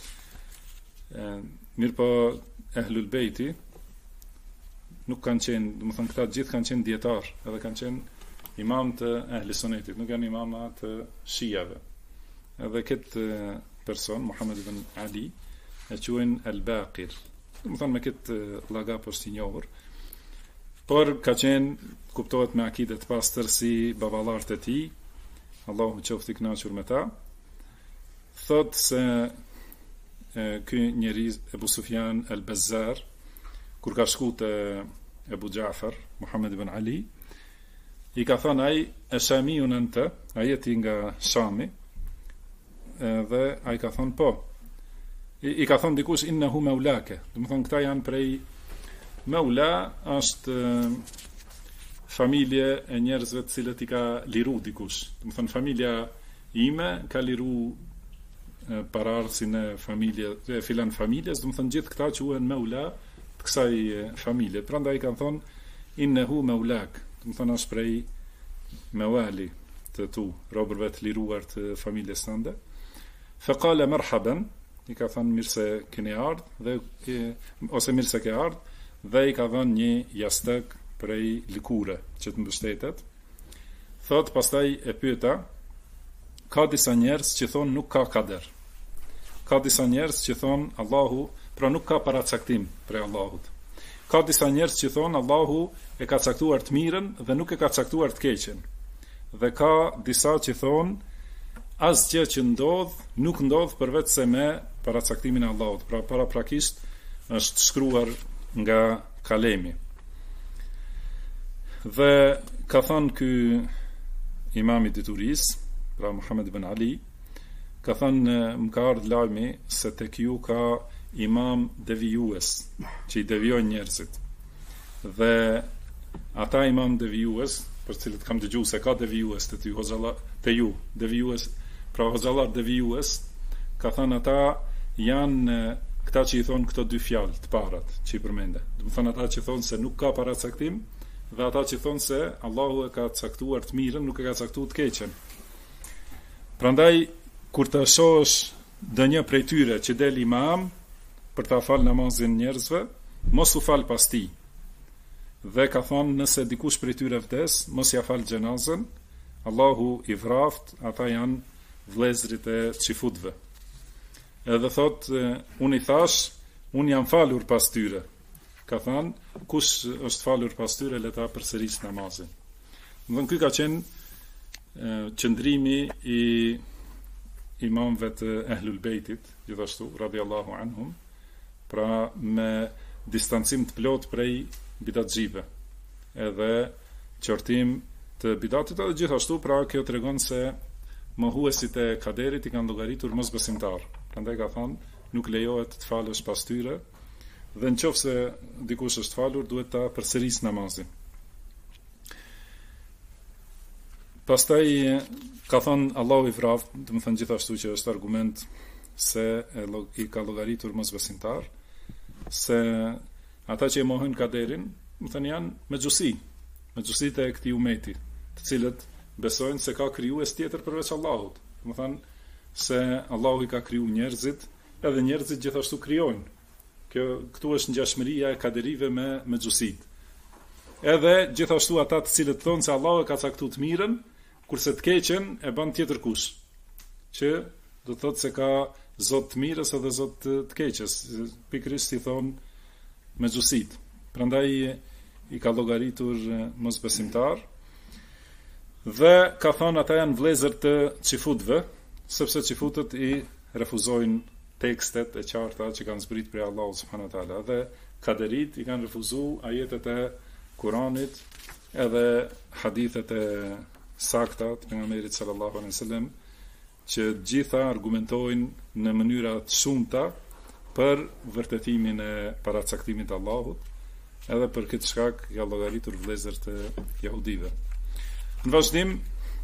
Mirë po Ehlul Bejti nuk kanë qenë, do të thonë këta gjithë kanë qenë dietar, edhe kanë qenë imam të Ehli Sunetit, nuk janë imama të Shiave. Edhe këtë person, Muhammad ibn Ali, e quajnë Al-Baqir. Do të thonë me këtë llaqab është i njohur, por ka qenë, kuptohet me akide të pastër si baballarët e tij, Allahu qoftë i kënaqur me ta. Thot se ky njeriz Ebu Sufjan al-Bazzar, kur ka shku te Ebu Ja'far Muhammad ibn Ali, i ka thënë ai e shamiyun anta, ai jeti nga Shami, dhe ai ka thënë po. I ka thënë dikush innahu maulake, do të thonë këta janë prej maula, është familje e njerëzve të cilët i ka liru dikush. Do të thonë familja ime ka liru paraardhësin e familje, filan familjes, do të thonë gjithë këta quhen maula të kësaj familje. Prandaj kanë thonë innehu maulak, do të thonë është prej mawali të tu, robërve të liruar të familjes tënde. Fa qala marhaban, i ka thënë mirë se keni ardhë, ose mirë se ke ardhë, dhe i ka dhënë një jastek prej lëkure që të mbështetet. Thot pastaj e pyeta, ka disa njerëz që thonë nuk ka kader. Ka disa njerëz që thonë Allahu, pra nuk ka paracaktim prej Allahut. Ka disa njerëz që thonë Allahu e ka caktuar të mirën dhe nuk e ka caktuar të keqen. Dhe ka disa që thonë asgjë që nuk ndodh përveç se me paracaktimin e Allahut. Pra paraprakisht është shkruar nga kalemi. Dhe ka thënë ky imam i dituris, pra Muhammad ibn Ali, ka thënë më ka ardhur lajmi se tek ju ka imam devijues që i devijojnë njerëzit. Dhe ata imam devijues, për cilët kam dëgjuar se ka devijues të ty hoxhallar, te ju devijues, pra hoxhallar devijues, ka thënë ata janë këta që i thonë këto dy fjalë të parat që i përmende. Do të thonë ata që thonë se nuk ka paracaktim dhe ata që thonë se Allahu e ka caktuar të mirën, nuk e ka caktuar të keqen. Prandaj kur të shohësh ndonjë prej tyre që del imam për ta fal namazin njerëzve, mos u fal pas tij. Dhe ka thonë nëse dikush prej tyre vdes, mos ja fal xhenazën, Allahu i vraft, ata janë vëllezërit e çifutëve. Edhe thot, unë i thash, unë jam falur pas tyre. Ka thënë, kush është falur pas tyre, le ta përsërisë namazin. Dhe ky ka qenë qëndrimi i imamëve të Ehlul Bejtit, gjithashtu, radhiyallahu anhum, pra me distancim të plot prej bidatxive, edhe qortim të bidatit, edhe gjithashtu, pra kjo tregon se mohuesit e kaderit i kanë llogaritur mosbesimtar. Prandaj ka thënë, nuk lejohet të falësh pas tyre, dhe nëse dikush është falur, duhet ta përsërisë namazin. Pastaj ka thënë Allahu i vraf, do të thënë gjithashtu që është argument se i ka llogaritur mosbesimtar, se ata që e mohojnë kaderin, do të thënë janë me xhusi, xhusitë e këtij umeti, të cilët besojnë se ka krijues tjetër përveç Allahut. Do të thonë se Allahu I ka kriju njerëzit, edhe njerëzit gjithashtu krijojnë. Këtu është ngjashmëria e kaderive me xhusitë. Edhe gjithashtu ata të cilët thonë se Allahu ka caktuar të mirën, kurse të keqen e bën tjetër kush. Që do të thotë se ka Zot të mirës edhe Zot të keqes, pikërisht I thonë me xhusitë. Prandaj I ka llogaritur mosbesimtar dhe ka thonë ata janë vëllezër të xifutëve, sepse xifutët I refuzojnë tekstet e qarta që kanë zbrit prej Allahut subhanahu wa taala, dhe kaderit I kanë refuzuar ajetet e Kuranit edhe hadithet e sakta të pejgamberit sallallahu alaihi wasallam, që gjitha argumentojnë në mënyra të shumta për vërtetimin e paracaktimit të Allahut, edhe për këtë shkak ja llogaritur vëllezër të jahudive. Në vazhdim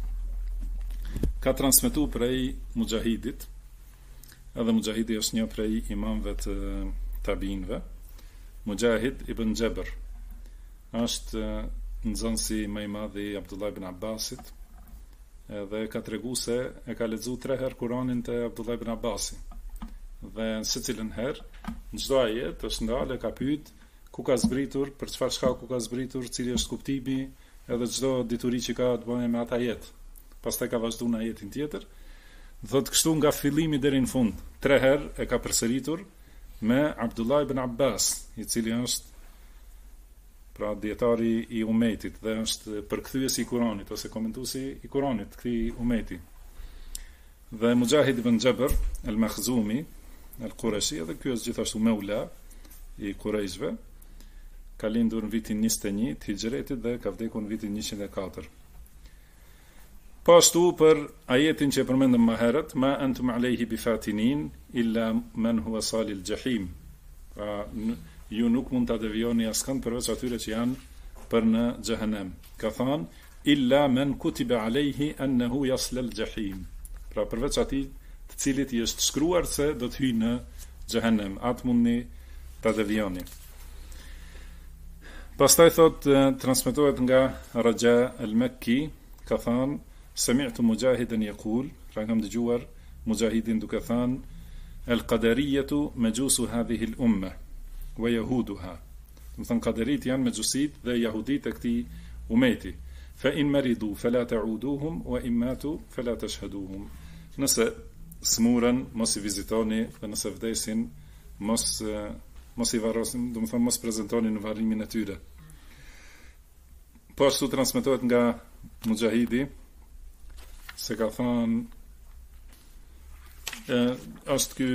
ka transmetuar prej Mujahidit, edhe Mujahidi është një prej imamëve të tabiinëve, Mujahid ibn Jabr, është nxënësi më I madh I Abdullah ibn Abbasit, dhe ka tregu se e ka lexuar 3 herë Kur'anin te Abdullah ibn Abbasi. Dhe secilën herë, në çdo ajet është ndalë ka pyet ku ka zbritur, për çfarë shkaku ka zbritur, cili është kuptimi, edhe çdo dituri që ka të bëjë me atë ajet. Pastaj ka vazhduar në ajetin tjetër. Thotë kështu nga fillimi deri në fund. 3 herë e ka përsëritur me Abdullah ibn Abbas, I cili është pra dietari I umetit dhe është përkthyesi I Kuranit ose komentuesi I Kuranit këtij umeti. Dhe Mujahid ibn Jabr al-Makhzumi al-Qurashi, edhe ky është gjithashtu meula I Qurayshve, ka lindur në vitin 21 të Hijretit dhe ka vdekur në vitin 104. Po ashtu për ajetin që e përmendëm më herët, ma antum alayhi bifatinin illa man huwa salil jahim. Pra ju nuk mund ta devijoni askënd përveç atyre që janë për në xhehenem. Ka thënë illa man kutiba alayhi annahu yasla al-jahim. Pra përveç atij të cilit I është shkruar se do të hyjë në xhehenem, atë mundni ta devijoni. Pastaj thot transmetohet nga Raja al-Makki, ka thënë sami'tu Mujahidan yaqul, pra kam dëgjuar Mujahidin duke thënë al-qadariyatu majusu hadhihi al-umma wa yahuduha. Do të thënë qaderit janë mejusit dhe jahudit e këtij umeti. Fa in maridu fala ta'uduhum wa in matu fala tashhaduhum. Nëse smuren mos I vizitoni dhe nëse vdesin mos I varrosin, do të thënë mos prezantoni në varrimin e tyre. Po ashtu transmetohet nga Mujahidi se ka thënë është ky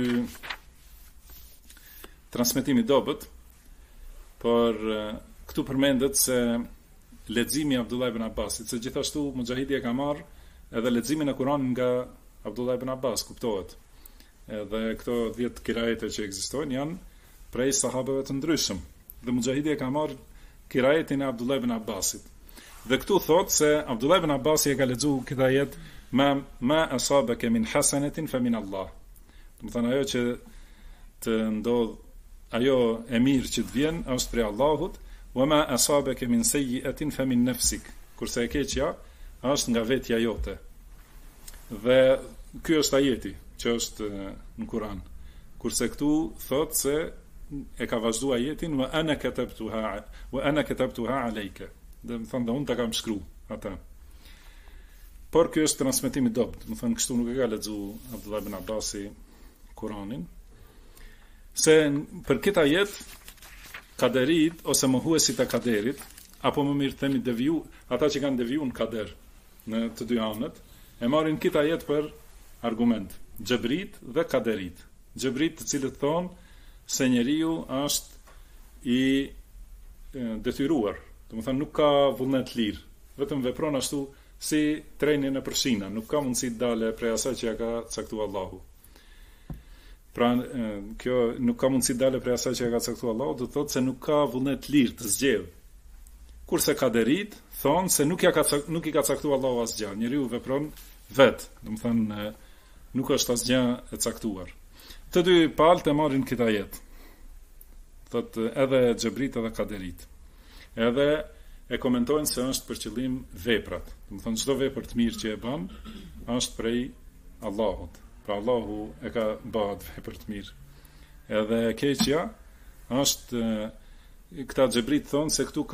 transmetimi I dobët, por këtu përmendet se leximi I Abdullah ibn Abbasit, se gjithashtu Mujahidi e ka marrë edhe leximin e Kuranit nga Abdullah ibn Abbas, kuptohet. Edhe këto 10 kirajete që ekzistojnë janë prej sahabeve të ndryshëm. Dhe Mujahidi e ka marrë kirajetin e Abdullah ibn Abbasit. Dhe këtu thot se Abdullah ibn Abbasi e ka lexuar këtë ajet ma asabaka min hasanatin fa min Allah. Do të thënë ajo që të ndodh, ajo e mirë që të vjen është prej Allahut, wa ma asabaka min sayyi'atin fa min nafsik. Kurse e keqja është nga vetja jote. Dhe ky është ajeti që është në Kur'an. Kurse këtu thot se e ka vazhduar ajetin wa ana katabtuha alayka. Dhe më thonë dhe unë ta kam shkru ata. Por kjo është transmetimi I dobët. Më thonë kështu nuk e ka lexuar Abdullah ibn Abbasi Kur'anin. Se për këtë ajet kaderit ose mohuesit e kaderit, apo më mirë themi ata që kanë deviju në kader në të dy anët, e marrin këtë ajet për argument. Xhebrit dhe kaderit. Xhebrit të cilët thonë se njeriu është I detyruar. Do të thënë nuk ka vullnet lirë, vetëm vepron ashtu si treni në përshina, nuk ka mundësi të dalë prej asaj që ja ka caktuar Allahu. Pra kjo nuk ka mundësi të dalë prej asaj që ja ka caktuar Allahu, do të thotë se nuk ka vullnet lirë të zgjedh. Kurse kaderit thonë se nuk I ka caktuar Allahu asgjë, njeriu vepron vet, do të thënë nuk është asgjë e caktuar. Të dy palët e marrin këtë ajet. Thotë edhe xhebrit edhe kaderit. Edhe e komentojnë se është për qëllim veprat. Do të thonë çdo vepër të mirë që e bën është prej Allahut. Pra Allahu e ka bërë vepër të mirë. Edhe keqja është këta xhebrit thonë se këtu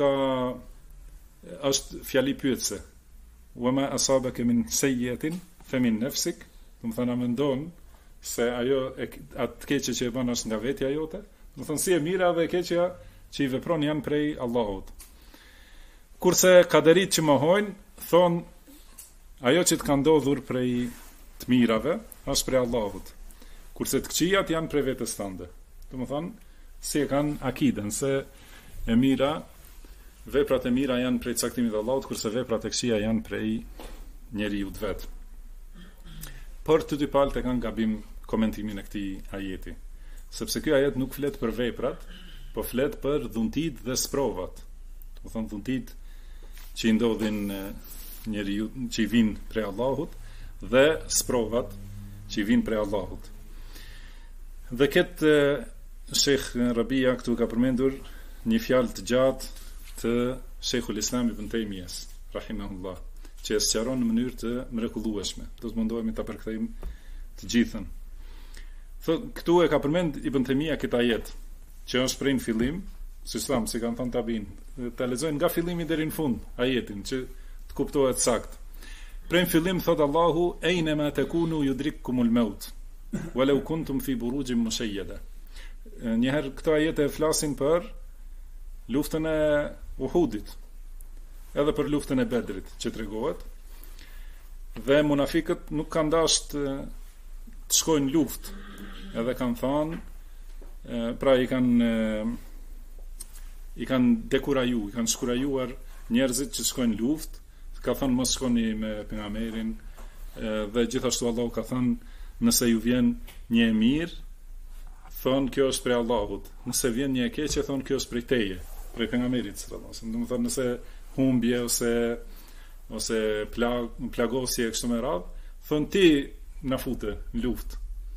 është fjali pyetëse. Wa ma asabaka min sayyi'atin famin nafsik, do të thonë mendon se ajo atë keqje që e bën është nga vetja jote, do të thonë si e mira dhe e keqja që i vepron janë prej Allahut. Kurse kaderit që mohojnë, thonë ajo që të ka ndodhur prej të mirave është prej Allahut. Kurse të këqijat janë prej vetes tënde. Do të thonë si e kanë akiden se e mira, veprat e mira janë prej caktimit të Allahut, kurse veprat e këqija janë prej njeriu vet. Por të dy palët e kanë gabim komentimin e këtij ajeti, sepse ky ajet nuk flet për veprat, po flet për dhuntit dhe sprovat. Do të thonë dhuntit që i ndodhin njeriu që i vinë prej Allahut dhe sprovat që i vinë prej Allahut. Dhe këtë Sheikh Rabia këtu ka përmendur një fjalë të gjatë të Sheikhul Islam Ibn Taymiyes, rahimahullah, që e sqaron në mënyrë të mrekullueshme. Do të mundohemi ta përkthejmë të gjithën. Këtu e ka përmend Ibn Taymija këtë ajet, që është prej në fillim, si kanë thënë tabin, ta lexojnë nga fillimi deri në fund ajetin, që të kuptohet sakt. Prej në fillim thot Allahu, "Aynama takunu yudrikkumul maut, walau kuntum fi burujin mushayyada." Njëherë këto ajete flasin për luftën e Uhudit, edhe për luftën e Bedrit që tregohet. Dhe munafikët nuk kanë dashur të shkojnë në luftë, edhe kanë thënë, pra i kanë dekuraju, i kanë shkurajuar njerëzit që shkojnë në luftë, ka thënë mos shkoni me pejgamberin, dhe gjithashtu Allahu ka thënë nëse ju vjen një e mirë, thonë kjo është prej Allahut. Nëse vjen një e keqe, thonë kjo është prej teje, prej pejgamberit sallallahu alajhi wasallam. Do të thonë nëse humbje ose plagosje kështu me radhë, thonë ti na fute në luftë.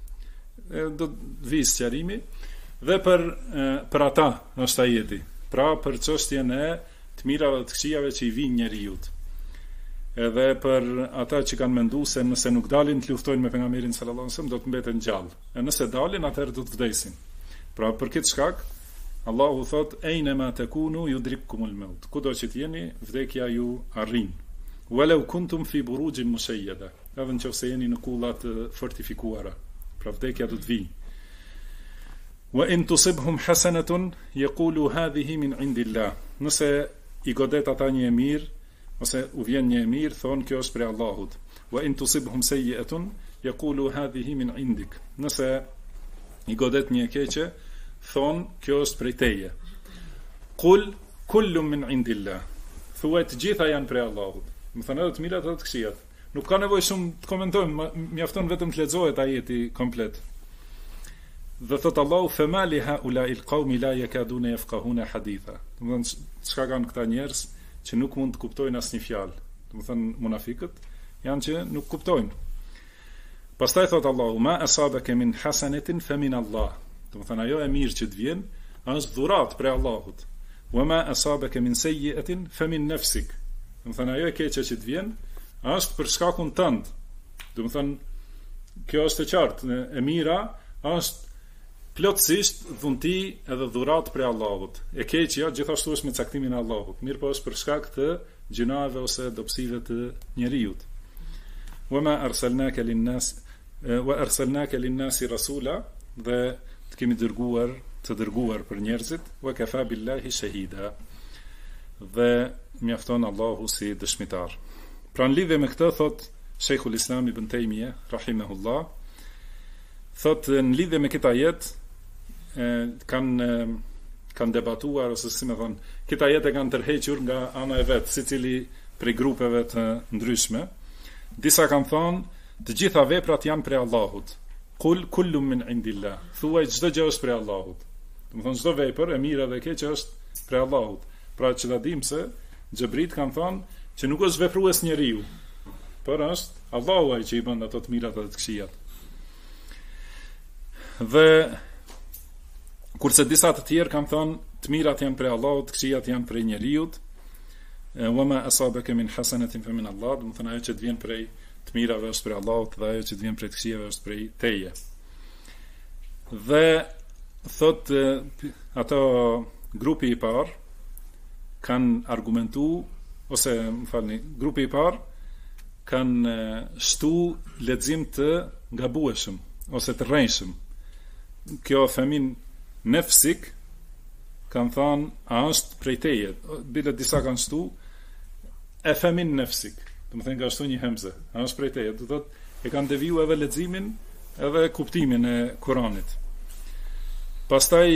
Do të vijë sqarimi dhe për ata është ajeti. Pra për çështjen e të mirave dhe të këqijave që i vinë njerëzit. Edhe për ata që kanë menduar se nëse nuk dalin të luftojnë me pejgamberin sallallahu alajhi wasallam do të mbeten gjallë. E nëse dalin atëherë do të vdesin. Pra për këtë shkak Allahu thot "Aynama takunu yudrikkumul maut." Kudo që të jeni, vdekja ju arrin. "Walau kuntum fi burujin mushayyada." Edhe nëse jeni në kulla të fortifikuara, pra vdekja do të vijë. "Wa in tusibhum hasanatun yaqulu hadhihi min indillah." Nëse i godet ata një e mirë, ose u vjen një e mirë, thonë kjo është prej Allahut. "Wa in tusibhum sayyi'atun yaqulu hadhihi min indik." Nëse i godet një e keqe, thonë kjo është prej teje. "Qul kullun min indillah." Thuaj të gjitha janë prej Allahut. Më thënë edhe të mirat edhe të këqijat. Nuk ka nevojë shumë të komentojmë, mjafton vetëm të lexohet ajeti komplet. Dhe thot Allahu "Fama li haula'il qaumi la yakaduna yafqahuna haditha." Do të thonë çka kanë këta njerëz që nuk mund të kuptojnë asnjë fjalë. Do të thonë munafiqët janë që nuk kuptojnë. Pastaj thot Allahu "Ma asabaka min hasanatin famin Allah." Do të thonë ajo e mirë që të vjen është dhurat prej Allahut. "Wa ma asabaka min sayyi'atin famin nafsik." Do të thonë ajo e keqe që të vjen është për shkakun tënd. Do të thonë kjo është e qartë, e mira është plotësisht dhunti edhe dhurat prej Allahut. E keqja gjithashtu është me caktimin e Allahut. Mirë po është për shkak të gjunave ose dobësive të njeriut. "Wa ma arsalnaka lin-nasi rasula." Dhe të kemi dërguar për njerëzit, "Wa kafa billahi shahida." Dhe mjafton Allahu si dëshmitar. Pra në lidhje me këtë thot Sheikhul Islam Ibn Taymija rahimahullah, thot në lidhje me këtë ajet kanë debatuar, ose si më thon, këtë ajet e kanë tërhequr nga ana e vet, secili prej grupeve të ndryshme. Disa kanë thonë të gjitha veprat janë prej Allahut. "Qul kullun min indillah." Thuaj çdo gjë është prej Allahut. Do të thonë çdo vepër e mirë dhe e keqe është prej Allahut. Pra që ta dim se xhebrit kanë thonë që nuk është veprues njeriu, por është Allahu ai që i bën ato të mirat dhe të këqijat. Dhe kurse disa të tjerë kanë thonë të mirat janë prej Allahut, të këqijat janë prej njeriut. wama asabaka min hasanatin fa min Allah, do të thonë ajo që të vjen prej të mirave është prej Allahut dhe ajo që të vjen prej të këqijave është prej teje. Dhe thot ato grupi i parë kanë argumentu, ose më falni, grupi i parë kanë shtu lexim të gabueshëm ose të rrejshëm. Kjo femin nefsik kanë thënë a është prej teje, bile disa kanë shtu e femin nefsik, do të thënë ka shtu një hemze, a është prej teje, do thotë e kanë deviju edhe leximin edhe kuptimin e Kuranit. Pastaj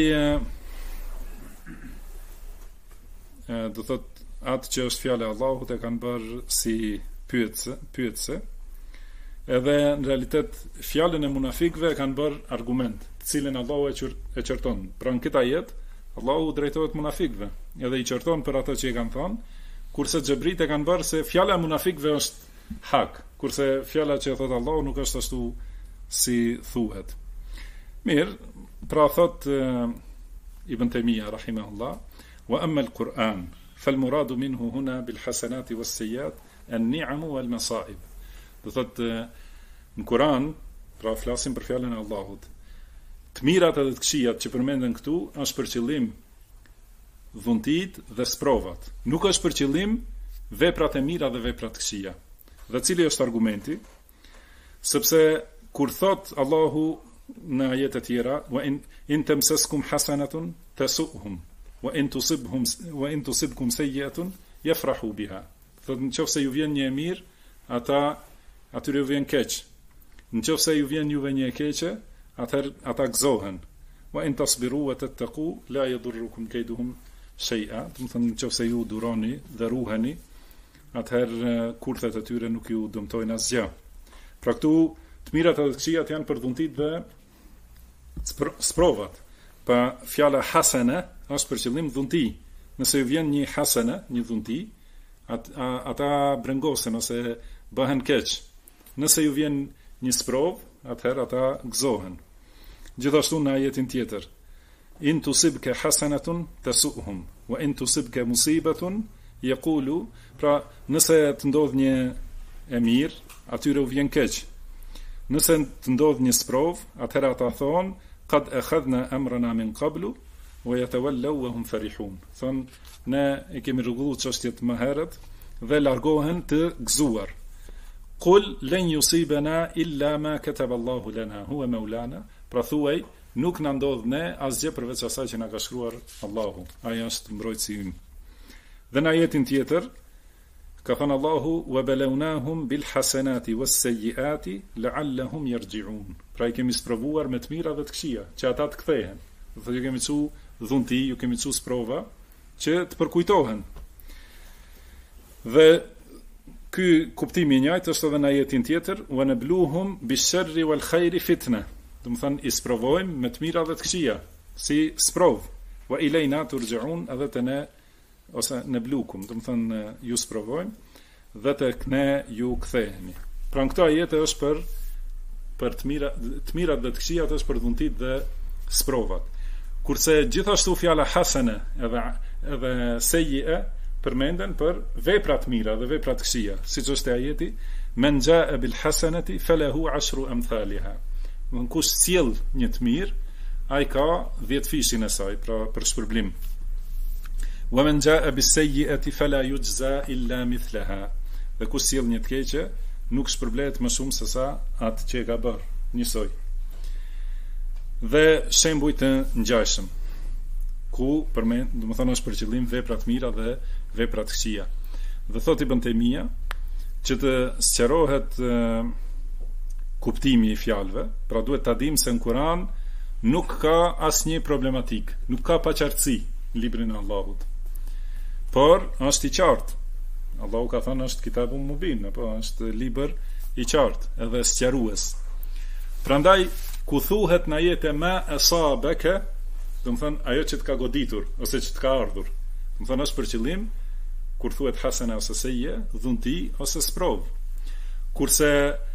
do thotë atë që është fjala e Allahut e kanë bërë si pyetse, edhe në realitet fjalën e munafikëve kanë bërë argument, të cilën Allahu e qorton. Pra në këtë ajet Allahu drejtohet munafikëve, edhe i qorton për ato që i kanë thënë, kurse xhebrit e kanë bërë se fjala e munafikëve është hak, kurse fjala që thot Allahu nuk është ashtu si thuhet. Mirë, pra thot Ibn Taymija rahimahullah, wa amma al-Quran فالمراد منه هنا بالحسنات والسيئات النعم والمصائب. Do thot në Kur'an, pra flasim për fjalën e Allahut. Të mirat edhe të këqijat që përmenden këtu është për qëllim dhuntit dhe sprovat. Nuk është për qëllim veprat e mira dhe veprat të këqija. Dhe cili është argumenti? Sepse kur thot Allahu në ajete tjera, wa in tamsaskum hasanatun tasu'hum wa in tusibkum sayyi'atun yafrahu biha. Thot nëse ju vjen një e mirë, atyre ju vjen keq. Nëse ju vjen juve një e keqe, atëherë ata gëzohen. Wa in tasbiru wa tattaqu la yadurrukum kayduhum shay'a. Do të thonë nëse ju duroni dhe ruheni, atëherë kurthet e tyre nuk ju dëmtojnë asgjë. Pra këtu të mirat edhe të këqijat janë për dhuntit dhe sprovat. Pa fjala hasana është për qëllim dhunti. Nëse ju vjen një hasana, një dhunti, ata brengosen ose bëhen keq. Nëse ju vjen një sprov, atëherë ata gëzohen. Gjithashtu në ajetin tjetër, in tusibka hasanatun tasu'hum wa in tusibka musibatun yaqulu, pra nëse të ndodh një e mirë, atyre u vjen keq. Nëse të ndodh një sprov, atëherë ata thonë qad akhadna amrana min qablu wa yatawallaw wa hum farihun. Thon ne e kemi rregulluar çështjet më herët dhe largohen të gëzuar. Qul lan yusibana illa ma kataba Allahu lana huwa maulana. Pra thuaj, nuk na ndodh ne asgjë përveç asaj që na ka shkruar Allahu. Ai është mbrojtësi ynë. Dhe në ajetin tjetër ka thënë Allahu wa balawnahum bil hasanati was sayyiati la'allahum yarji'un. Pra i kemi sprovuar me të mira dhe të këqija, që ata të kthehen. Do thotë ju kemi thu dhunti, ju kemi thu sprova që të përkujtohen. Dhe ky kuptimi i njëjtë është edhe në ajetin tjetër, wa nabluhum bish-sharri wal khairi fitna. Do të thonë i sprovojmë me të mira dhe të këqija, si sprov. Wa ilayna turja'un, edhe te ne ose nablukum, do të thonë ju sprovojmë dhe tek ne ju ktheheni. Pra në këtë ajete është për të mirat dhe të këqijat është për dhuntit dhe sprovat. Kurse gjithashtu fjala hasane edhe sejje përmenden për veprat mira dhe veprat këqija, siç është ajeti men jaa bil hasanati falahu 10 amthaliha. Në kush sjell një të mirë, ai ka 10 fishin e saj, pra për shpërblim. Wa man jaa bis sayyi'ati fala yujza illa mithlaha. Dhe kush sjell një të keqe, nuk shpërblet më shumë se sa atë që e ka bërë, njësoj. Dhe shembuj të ngjashëm, ku përmend, do të thonë është për qëllim veprat mira dhe veprat këqija. Dhe thot Ibn Taymija që të sqarohet kuptimi i fjalëve, pra duhet ta dimë se në Kur'an nuk ka asnjë problematik, nuk ka paqartësi në librin e Allahut. Por është i qartë. Allahu ka thënë është kitabun mubin, apo është libër i qartë, edhe sqarues. Prandaj ku thuhet në ajete ma asabaka, do të thonë ajo që të ka goditur ose që të ka ardhur. Do të thonë është për qëllim kur thuhet hasana ose sejje, dhunti ose sprov. Kurse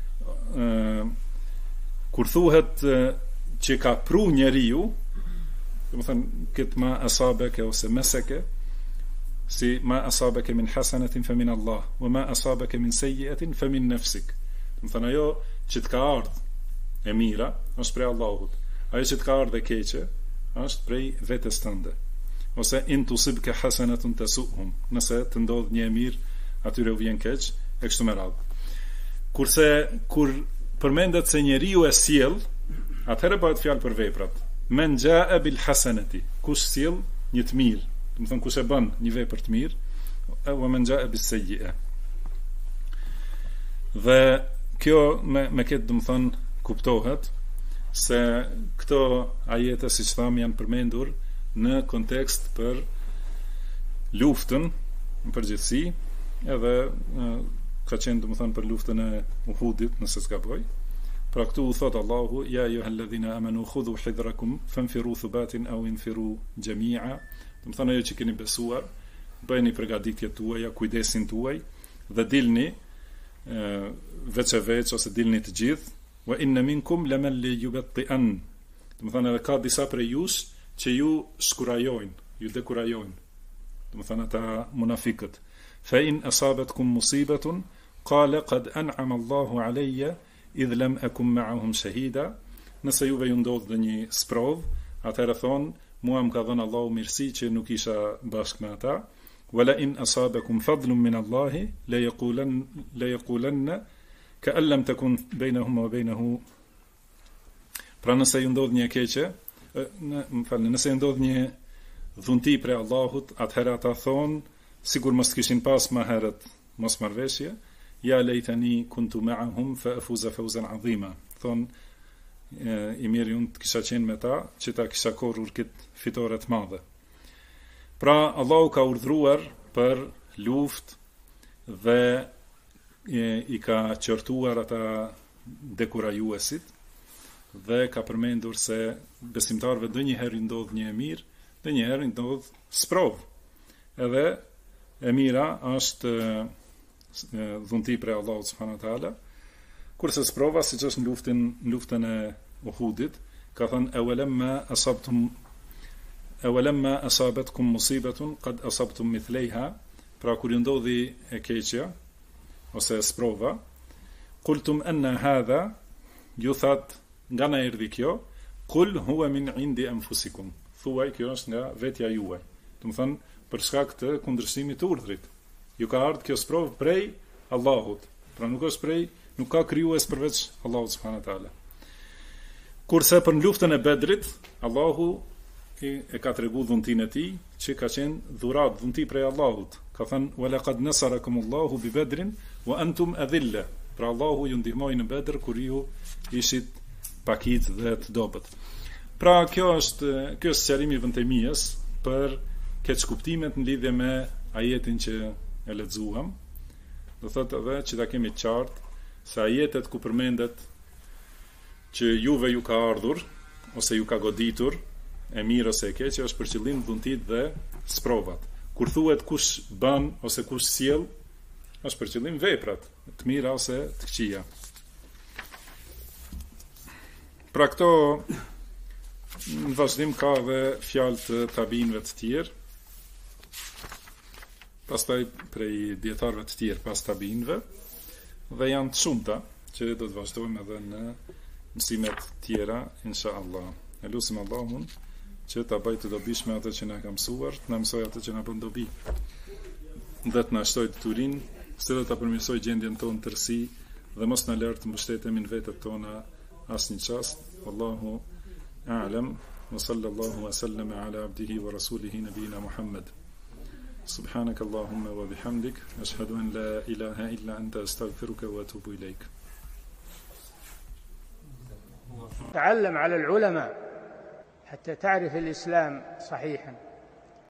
kur thuhet që ka pru njeriu, do të thonë këtë ma asabaka ose meseke, si ma asabeke min hasanetin fe min Allah, wa ma asabeke min sejjetin fe min nefsik. Më thënë, ajo që të ka ardhë e mira, është prej Allahut. Ajo që të ka ardhë e keqe, është prej vetes tënde. Ose in tusibke hasanatun tasuhum, nëse të ndodh një e mirë, atyre u vjen keq, e kështu me radhë. Kurse kur përmendet se njeriu e sjell, atëherë bëhet fjalë për veprat. Men jaa bil hasanati, kush sjell një të mirë, do të thonë kush e bën një vepër të mirë, wa men jaa bis sayyi'a. Dhe kjo me këtë do të thonë kuptohet se këto ajete, siç tham, janë përmendur në kontekst për luftën në përgjithësi, edhe ka qenë do të thonë për luftën e Uhudit, nëse s'gaboj. Pra këtu u thot Allahu, ja ayyuhalladhina amanu khudhu hidrakum fanfiru thubatin aw infiru jami'a. Do të thonë ajo që keni besuar, bëjeni përgatitjet tuaja, kujdesin tuaj dhe dilni veç e veç ose dilni të gjithë. Wa inna minkum laman yubti'an. Do të thonë edhe ka disa prej jush që ju shkurajojnë, ju dekurajojnë. Do të thonë ata munafiqët. Fa in asabatkum musibatun qala qad an'ama Allahu alayya idh lam akum ma'ahum shahida. Nëse juve ju ndodh dhe një sprov, atëherë thonë, mua më ka dhënë Allahu mirësi që nuk isha bashkë me ata. Wala in asabakum fadlun min Allahi la yaqulanna ka'an lam takun bainahum wa bainahu. Pra nëse ju ndodh një keqe, nëse ju ndodh një dhunti prej Allahut, atëherë ata thonë, sigur mos kishin pas më herët mos marrveshje, ja lejtani kuntu ma'ahum fa afuza fawzan azima. Thon i mirë unë të kisha qenë me ta, që ta kisha korrur këtë fitore të madhe. Pra Allahu ka urdhruar për luftë dhe i ka qortuar ata dekurajuesit dhe ka përmendur se besimtarëve ndonjëherë i ndodh një e mirë, ndonjëherë i ndodh sprov. Edhe e mira është dhunti prej Allahut subhanahu wa taala, kurse sprova, siç është në luftën e Uhudit, ka thënë awalamma asabatkum musibatun qad asabtum mithlaiha. Pra kur ju ndodhi e keqja ose sprova, qultum anna hadha, ju that nga na erdhi kjo, qul huwa min indi anfusikum, thuaj kjo është nga vetja juaj. Do të thonë për shkak të kundërshtimit të urdhrit. Ju ka ardhur kjo sprov prej Allahut. Pra nuk ka krijues përveç Allahut subhanahu wa taala. Kurse për luftën e Bedrit, Allahu e ka treguar dhuntin e tij, që ka qenë dhurat, dhunti prej Allahut. Ka thënë wa laqad nasarakumullahu bi Badrin wa antum adilla. Pra Allahu ju ndihmoi në Bedr kur ju ishit pakit dhe të dobët. Pra kjo është sqarimi i Ibn Taymiyes për këtë kuptimet në lidhje me ajetin që e lexuam. Do thotë edhe që ta kemi qartë se ajetet ku përmendet që juve ju ka ardhur ose ju ka goditur e mirë ose e keqe, është për qëllim dhuntit dhe sprovat. Kur thuhet kush bën ose kush sjell, është për qëllim veprat, të mira ose të këqija. Pra këto në vazhdim ka dhe fjalë të tabinëve të tjerë, pastaj prej dietarëve të tjerë pas tabinëve, dhe janë të shumta që do të vazhdojmë edhe në mësimet tjera, inshallah. E lutim Allahun që ta bëjë të dobishme atë që na ka mësuar, të na mësojë atë që na bën dobi, dhe të na shtojë deturinë, se do ta përmirësoj gjendjen tonë të tërësi dhe mos na lër të mbështetemi në vetët tona asnjë çast. Wallahu a'lam, wa sallallahu wa sallama ala abdihi wa rasulihi nabiyina Muhammad. سبحانك اللهم وبحمدك أشهد أن لا إله إلا أنت أستغفرك وأتوب إليك. تعلم على العلماء حتى تعرف الإسلام صحيحا.